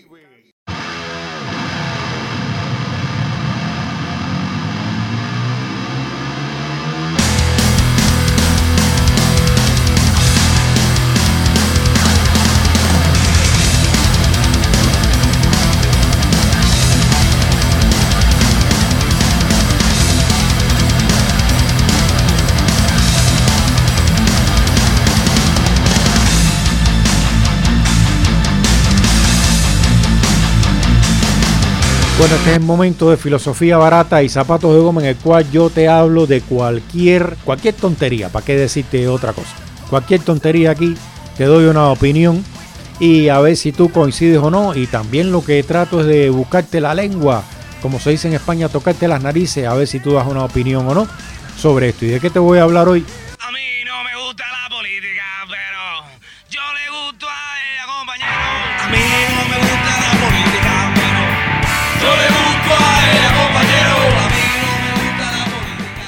Bueno, este es el momento de filosofía barata y zapatos de goma, en el cual yo te hablo de cualquier, cualquier tontería, ¿para qué decirte otra cosa? Cualquier tontería aquí, te doy una opinión y a ver si tú coincides o no. Y también lo que trato es de buscarte la lengua, como se dice en España, tocarte las narices, a ver si tú das una opinión o no sobre esto. ¿Y de qué te voy a hablar hoy? A mí no me gusta la política, pero yo le gusto a ella, compañero. A mí no me gusta la política, pero yo le gusto a ella, compañero. A mí no me gusta la política.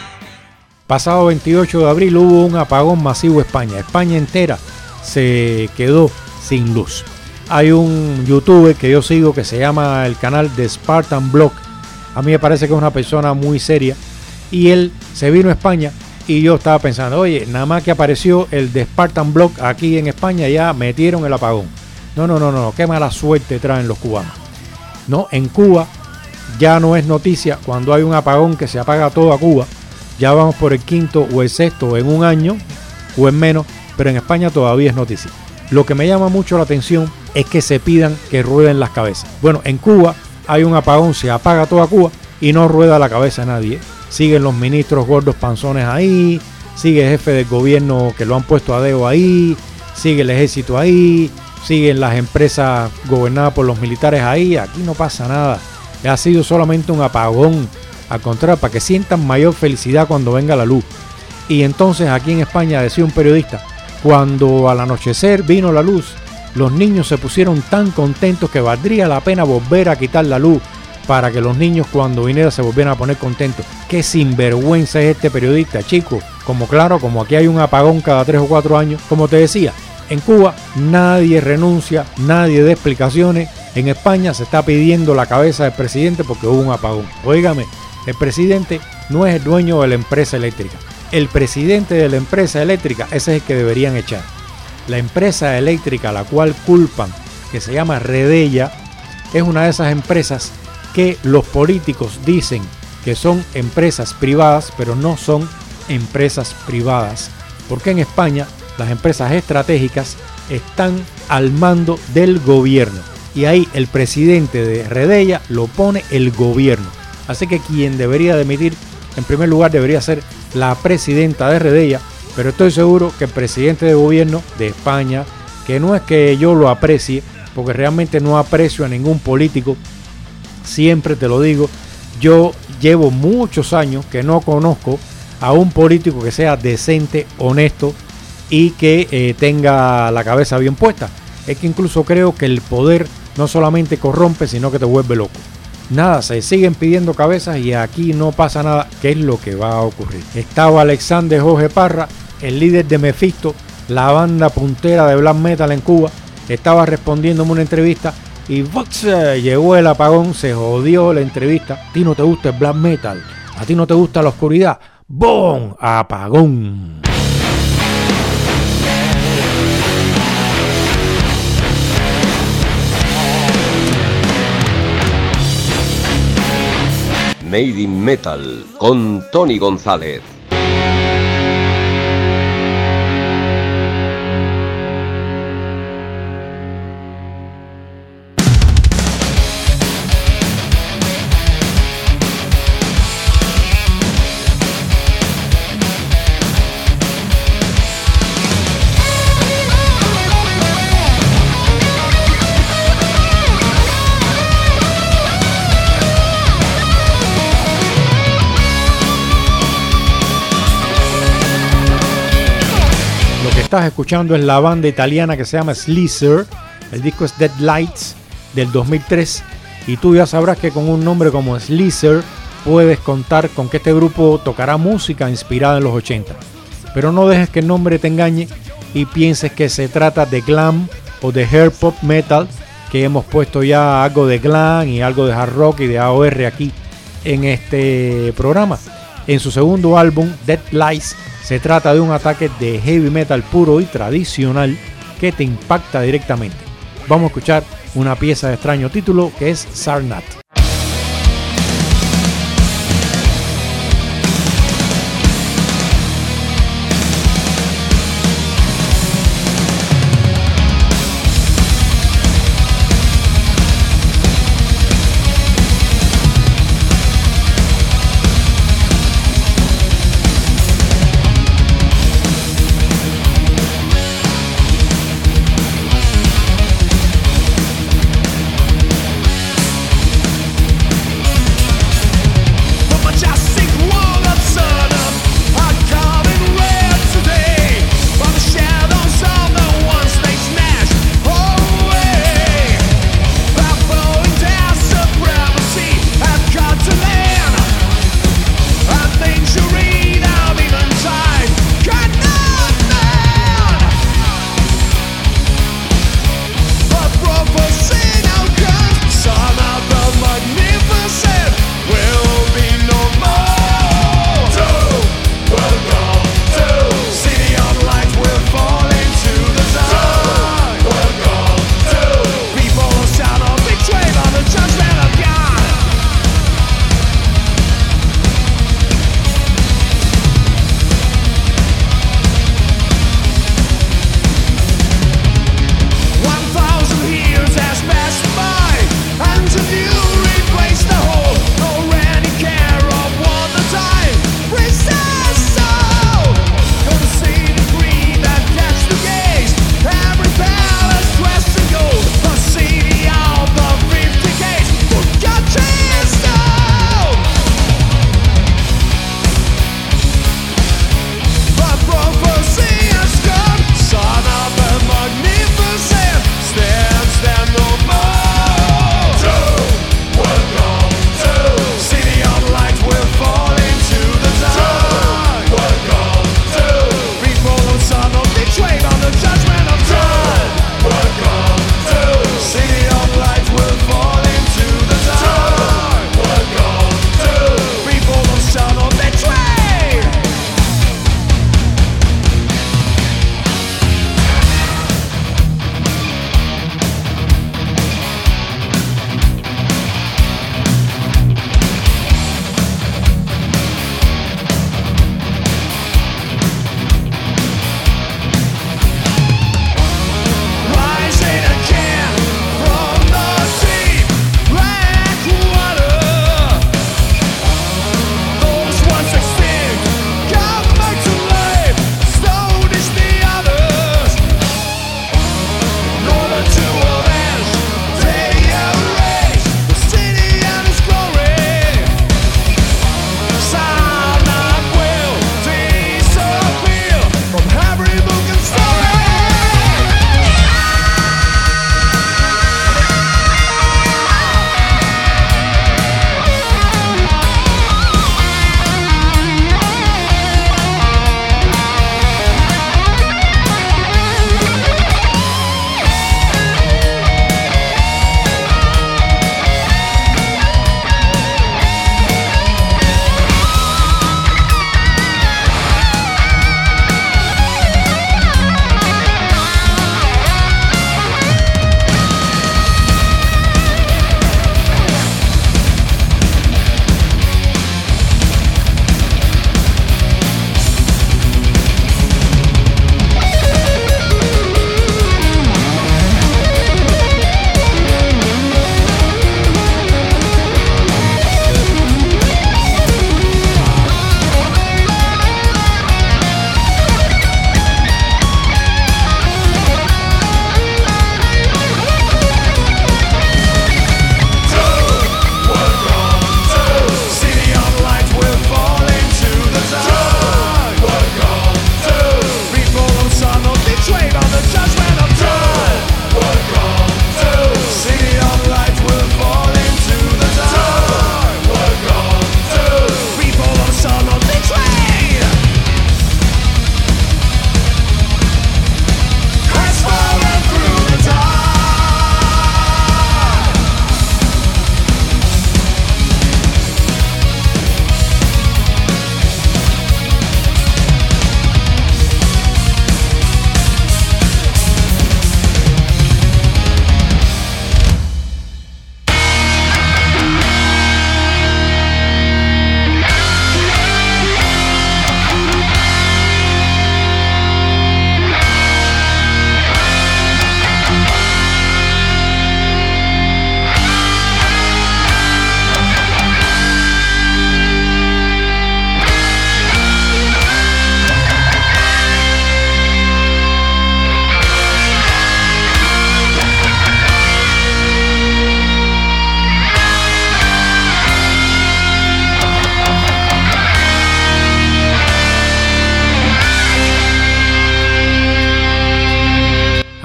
Pasado veintiocho de abril hubo un apagón masivo en España. España entera se quedó sin luz. Hay un youtuber que yo sigo que se llama el canal de Spartan Blog. A mí me parece que es una persona muy seria. Y él se vino a España y yo estaba pensando, oye, nada más que apareció el de Spartan Blog aquí en España ya metieron el apagón. No, no, no, no, qué mala suerte traen los cubanos. No, en Cuba ya no es noticia cuando hay un apagón que se apaga toda Cuba. Ya vamos por el quinto o el sexto en un año o en menos, pero en España todavía es noticia. Lo que me llama mucho la atención es que se pidan que rueden las cabezas. Bueno, en Cuba hay un apagón, se apaga toda Cuba y no rueda la cabeza a nadie. Siguen los ministros gordos panzones ahí, sigue el jefe del gobierno que lo han puesto a dedo ahí, sigue el ejército ahí, siguen las empresas gobernadas por los militares ahí. Aquí no pasa nada. Ha sido solamente un apagón. Al contrario, para que sientan mayor felicidad cuando venga la luz. Y entonces aquí en España, decía un periodista, cuando al anochecer vino la luz, los niños se pusieron tan contentos que valdría la pena volver a quitar la luz para que los niños cuando viniera se volvieran a poner contentos. Qué sinvergüenza es este periodista, chicos. Como claro, como aquí hay un apagón cada tres o cuatro años, como te decía, en Cuba nadie renuncia, nadie da explicaciones. En España se está pidiendo la cabeza del presidente porque hubo un apagón. Óigame, el presidente no es el dueño de la empresa eléctrica. El presidente de la empresa eléctrica, ese es el que deberían echar. La empresa eléctrica a la cual culpan, que se llama Redella, es una de esas empresas que los políticos dicen que son empresas privadas, pero no son empresas privadas. Porque en España las empresas estratégicas están al mando del gobierno. Y ahí el presidente de Redella lo pone el gobierno. Así que quien debería dimitir, en primer lugar, debería ser la presidenta de Redella. Pero estoy seguro que el presidente de gobierno de España, que no es que yo lo aprecie, porque realmente no aprecio a ningún político, siempre te lo digo, yo llevo muchos años que no conozco a un político que sea decente, honesto y que eh, tenga la cabeza bien puesta. Es que incluso creo que el poder no solamente corrompe, sino que te vuelve loco. Nada, se siguen pidiendo cabezas y aquí no pasa nada. ¿Qué es lo que va a ocurrir? Estaba Alexander Jorge Parra, el líder de Mephisto, la banda puntera de black metal en Cuba, estaba respondiéndome una entrevista y ¡vox! Llegó el apagón, se jodió la entrevista. ¿A ti no te gusta el black metal? ¿A ti no te gusta la oscuridad? ¡Bum! Apagón. Made in Metal con Tony González. estás escuchando es la banda italiana que se llama Sleazer. El disco es Dead Lights del dos mil tres. Y tú ya sabrás que con un nombre como Sleazer puedes contar con que este grupo tocará música inspirada en los ochenta. Pero no dejes que el nombre te engañe y pienses que se trata de glam o de hair pop metal, que hemos puesto ya algo de glam y algo de hard rock y de A O R aquí en este programa. En su segundo álbum, Dead Lights, se trata de un ataque de heavy metal puro y tradicional que te impacta directamente. Vamos a escuchar una pieza de extraño título que es Sarnath.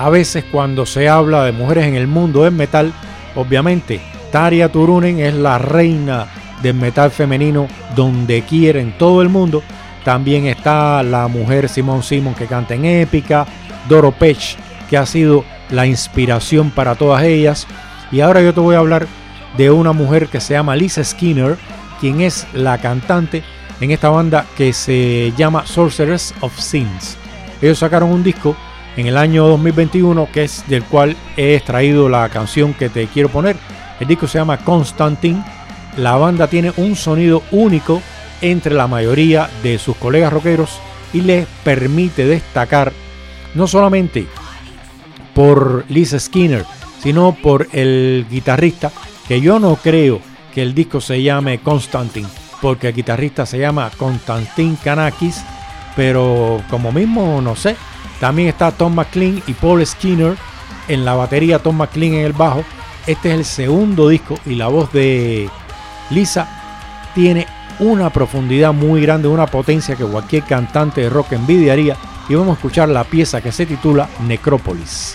A veces cuando se habla de mujeres en el mundo del metal, obviamente Tarja Turunen es la reina del metal femenino donde quiera en todo el mundo. También está la mujer Simone Simon, que canta en Épica, Doro Pesch, que ha sido la inspiración para todas ellas. Y ahora yo te voy a hablar de una mujer que se llama Lisa Skinner, quien es la cantante en esta banda que se llama Sorceress of Sins. Ellos sacaron un disco en el año dos mil veintiuno, que es del cual he extraído la canción que te quiero poner. El disco se llama Constantine. La banda tiene un sonido único entre la mayoría de sus colegas rockeros y les permite destacar no solamente por Lisa Skinner, sino por el guitarrista, que yo no creo que el disco se llame Constantine, porque el guitarrista se llama Konstantin Kanakis, pero como mismo no sé. También está Tom McLean y Paul Skinner en la batería, Tom McLean en el bajo. Este es el segundo disco y la voz de Lisa tiene una profundidad muy grande, una potencia que cualquier cantante de rock envidiaría. Y vamos a escuchar la pieza que se titula Necrópolis.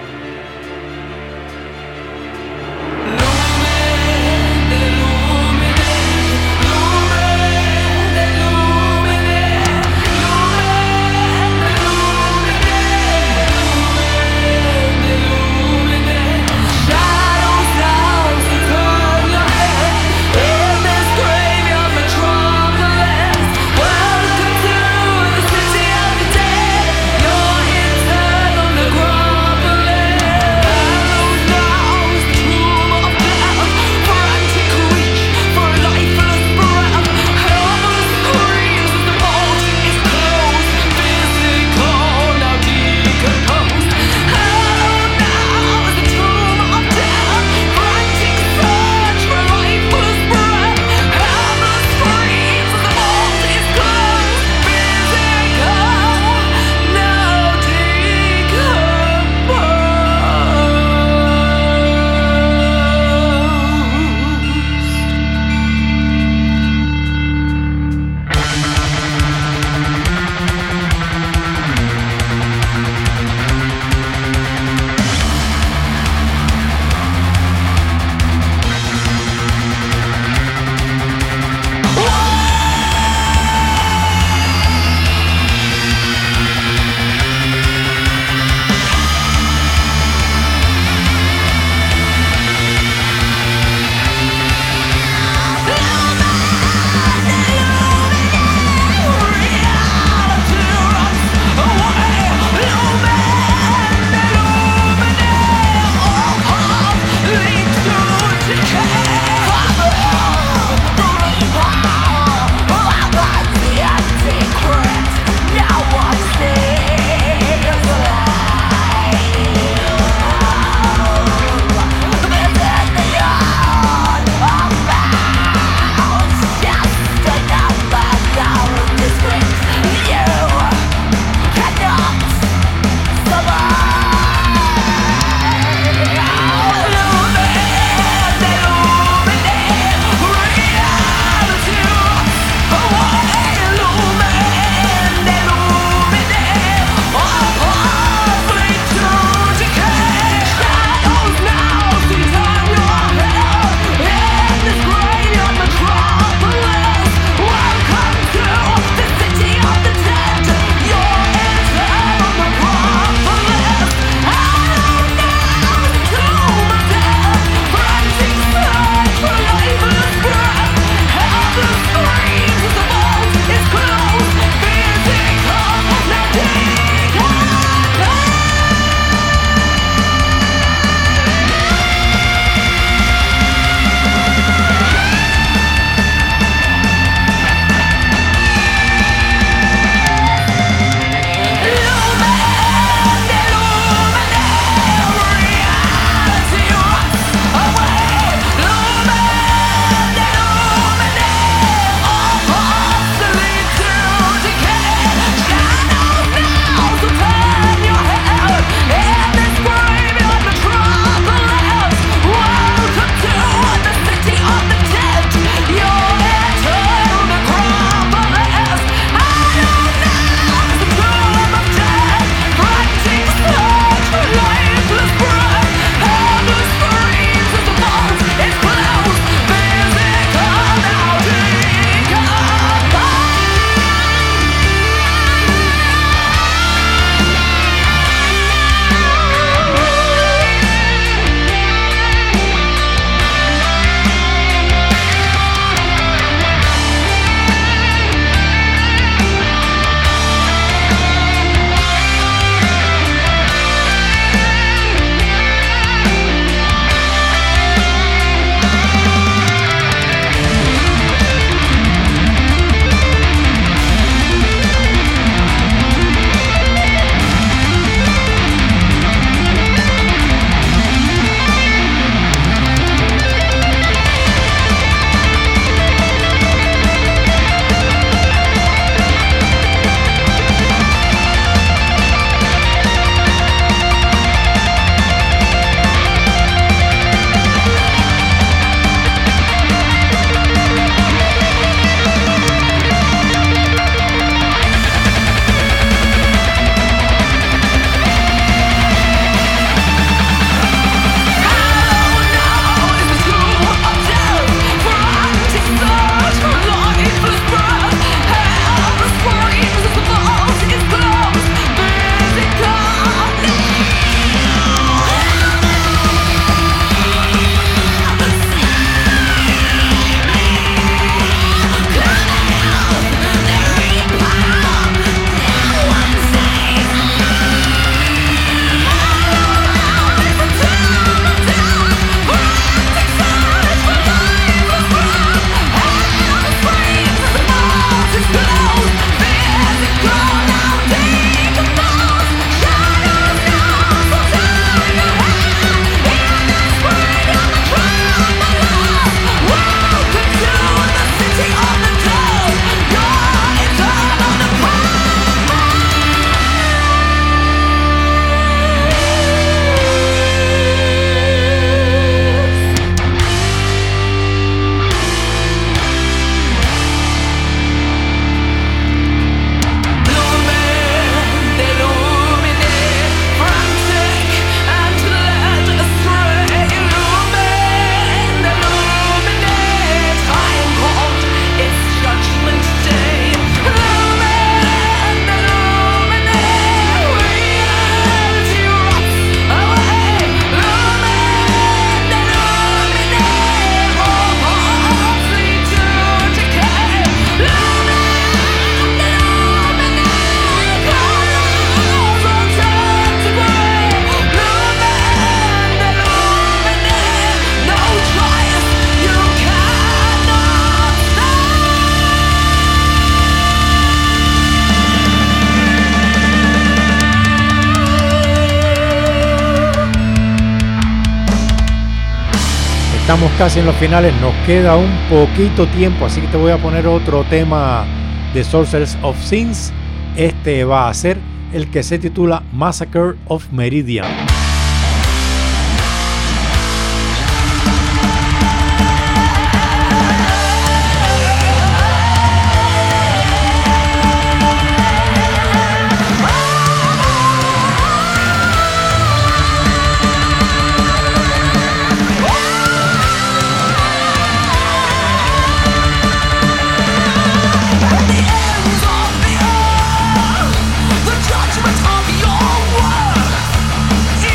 Lumen estamos casi en los finales, nos queda un poquito tiempo, así que te voy a poner otro tema de Sorcerers of Sins. Este va a ser el que se titula Massacre of Meridian. The judgment of your worth.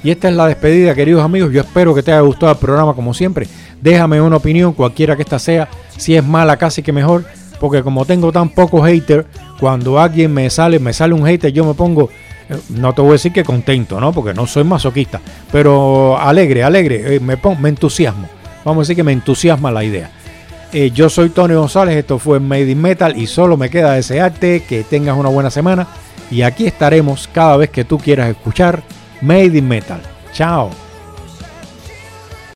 Y esta es la despedida, queridos amigos. Yo espero que te haya gustado el programa como siempre. Déjame una opinión, cualquiera que esta sea. Si es mala, casi que mejor. Porque como tengo tan pocos haters, cuando alguien me sale, me sale un hater, yo me pongo, no te voy a decir que contento, ¿no? Porque no soy masoquista, pero alegre, alegre, me, pongo, me entusiasmo. Vamos a decir que me entusiasma la idea. Eh, yo soy Tony González, esto fue Made in Metal y solo me queda desearte que tengas una buena semana. Y aquí estaremos cada vez que tú quieras escuchar Made in Metal. Chao.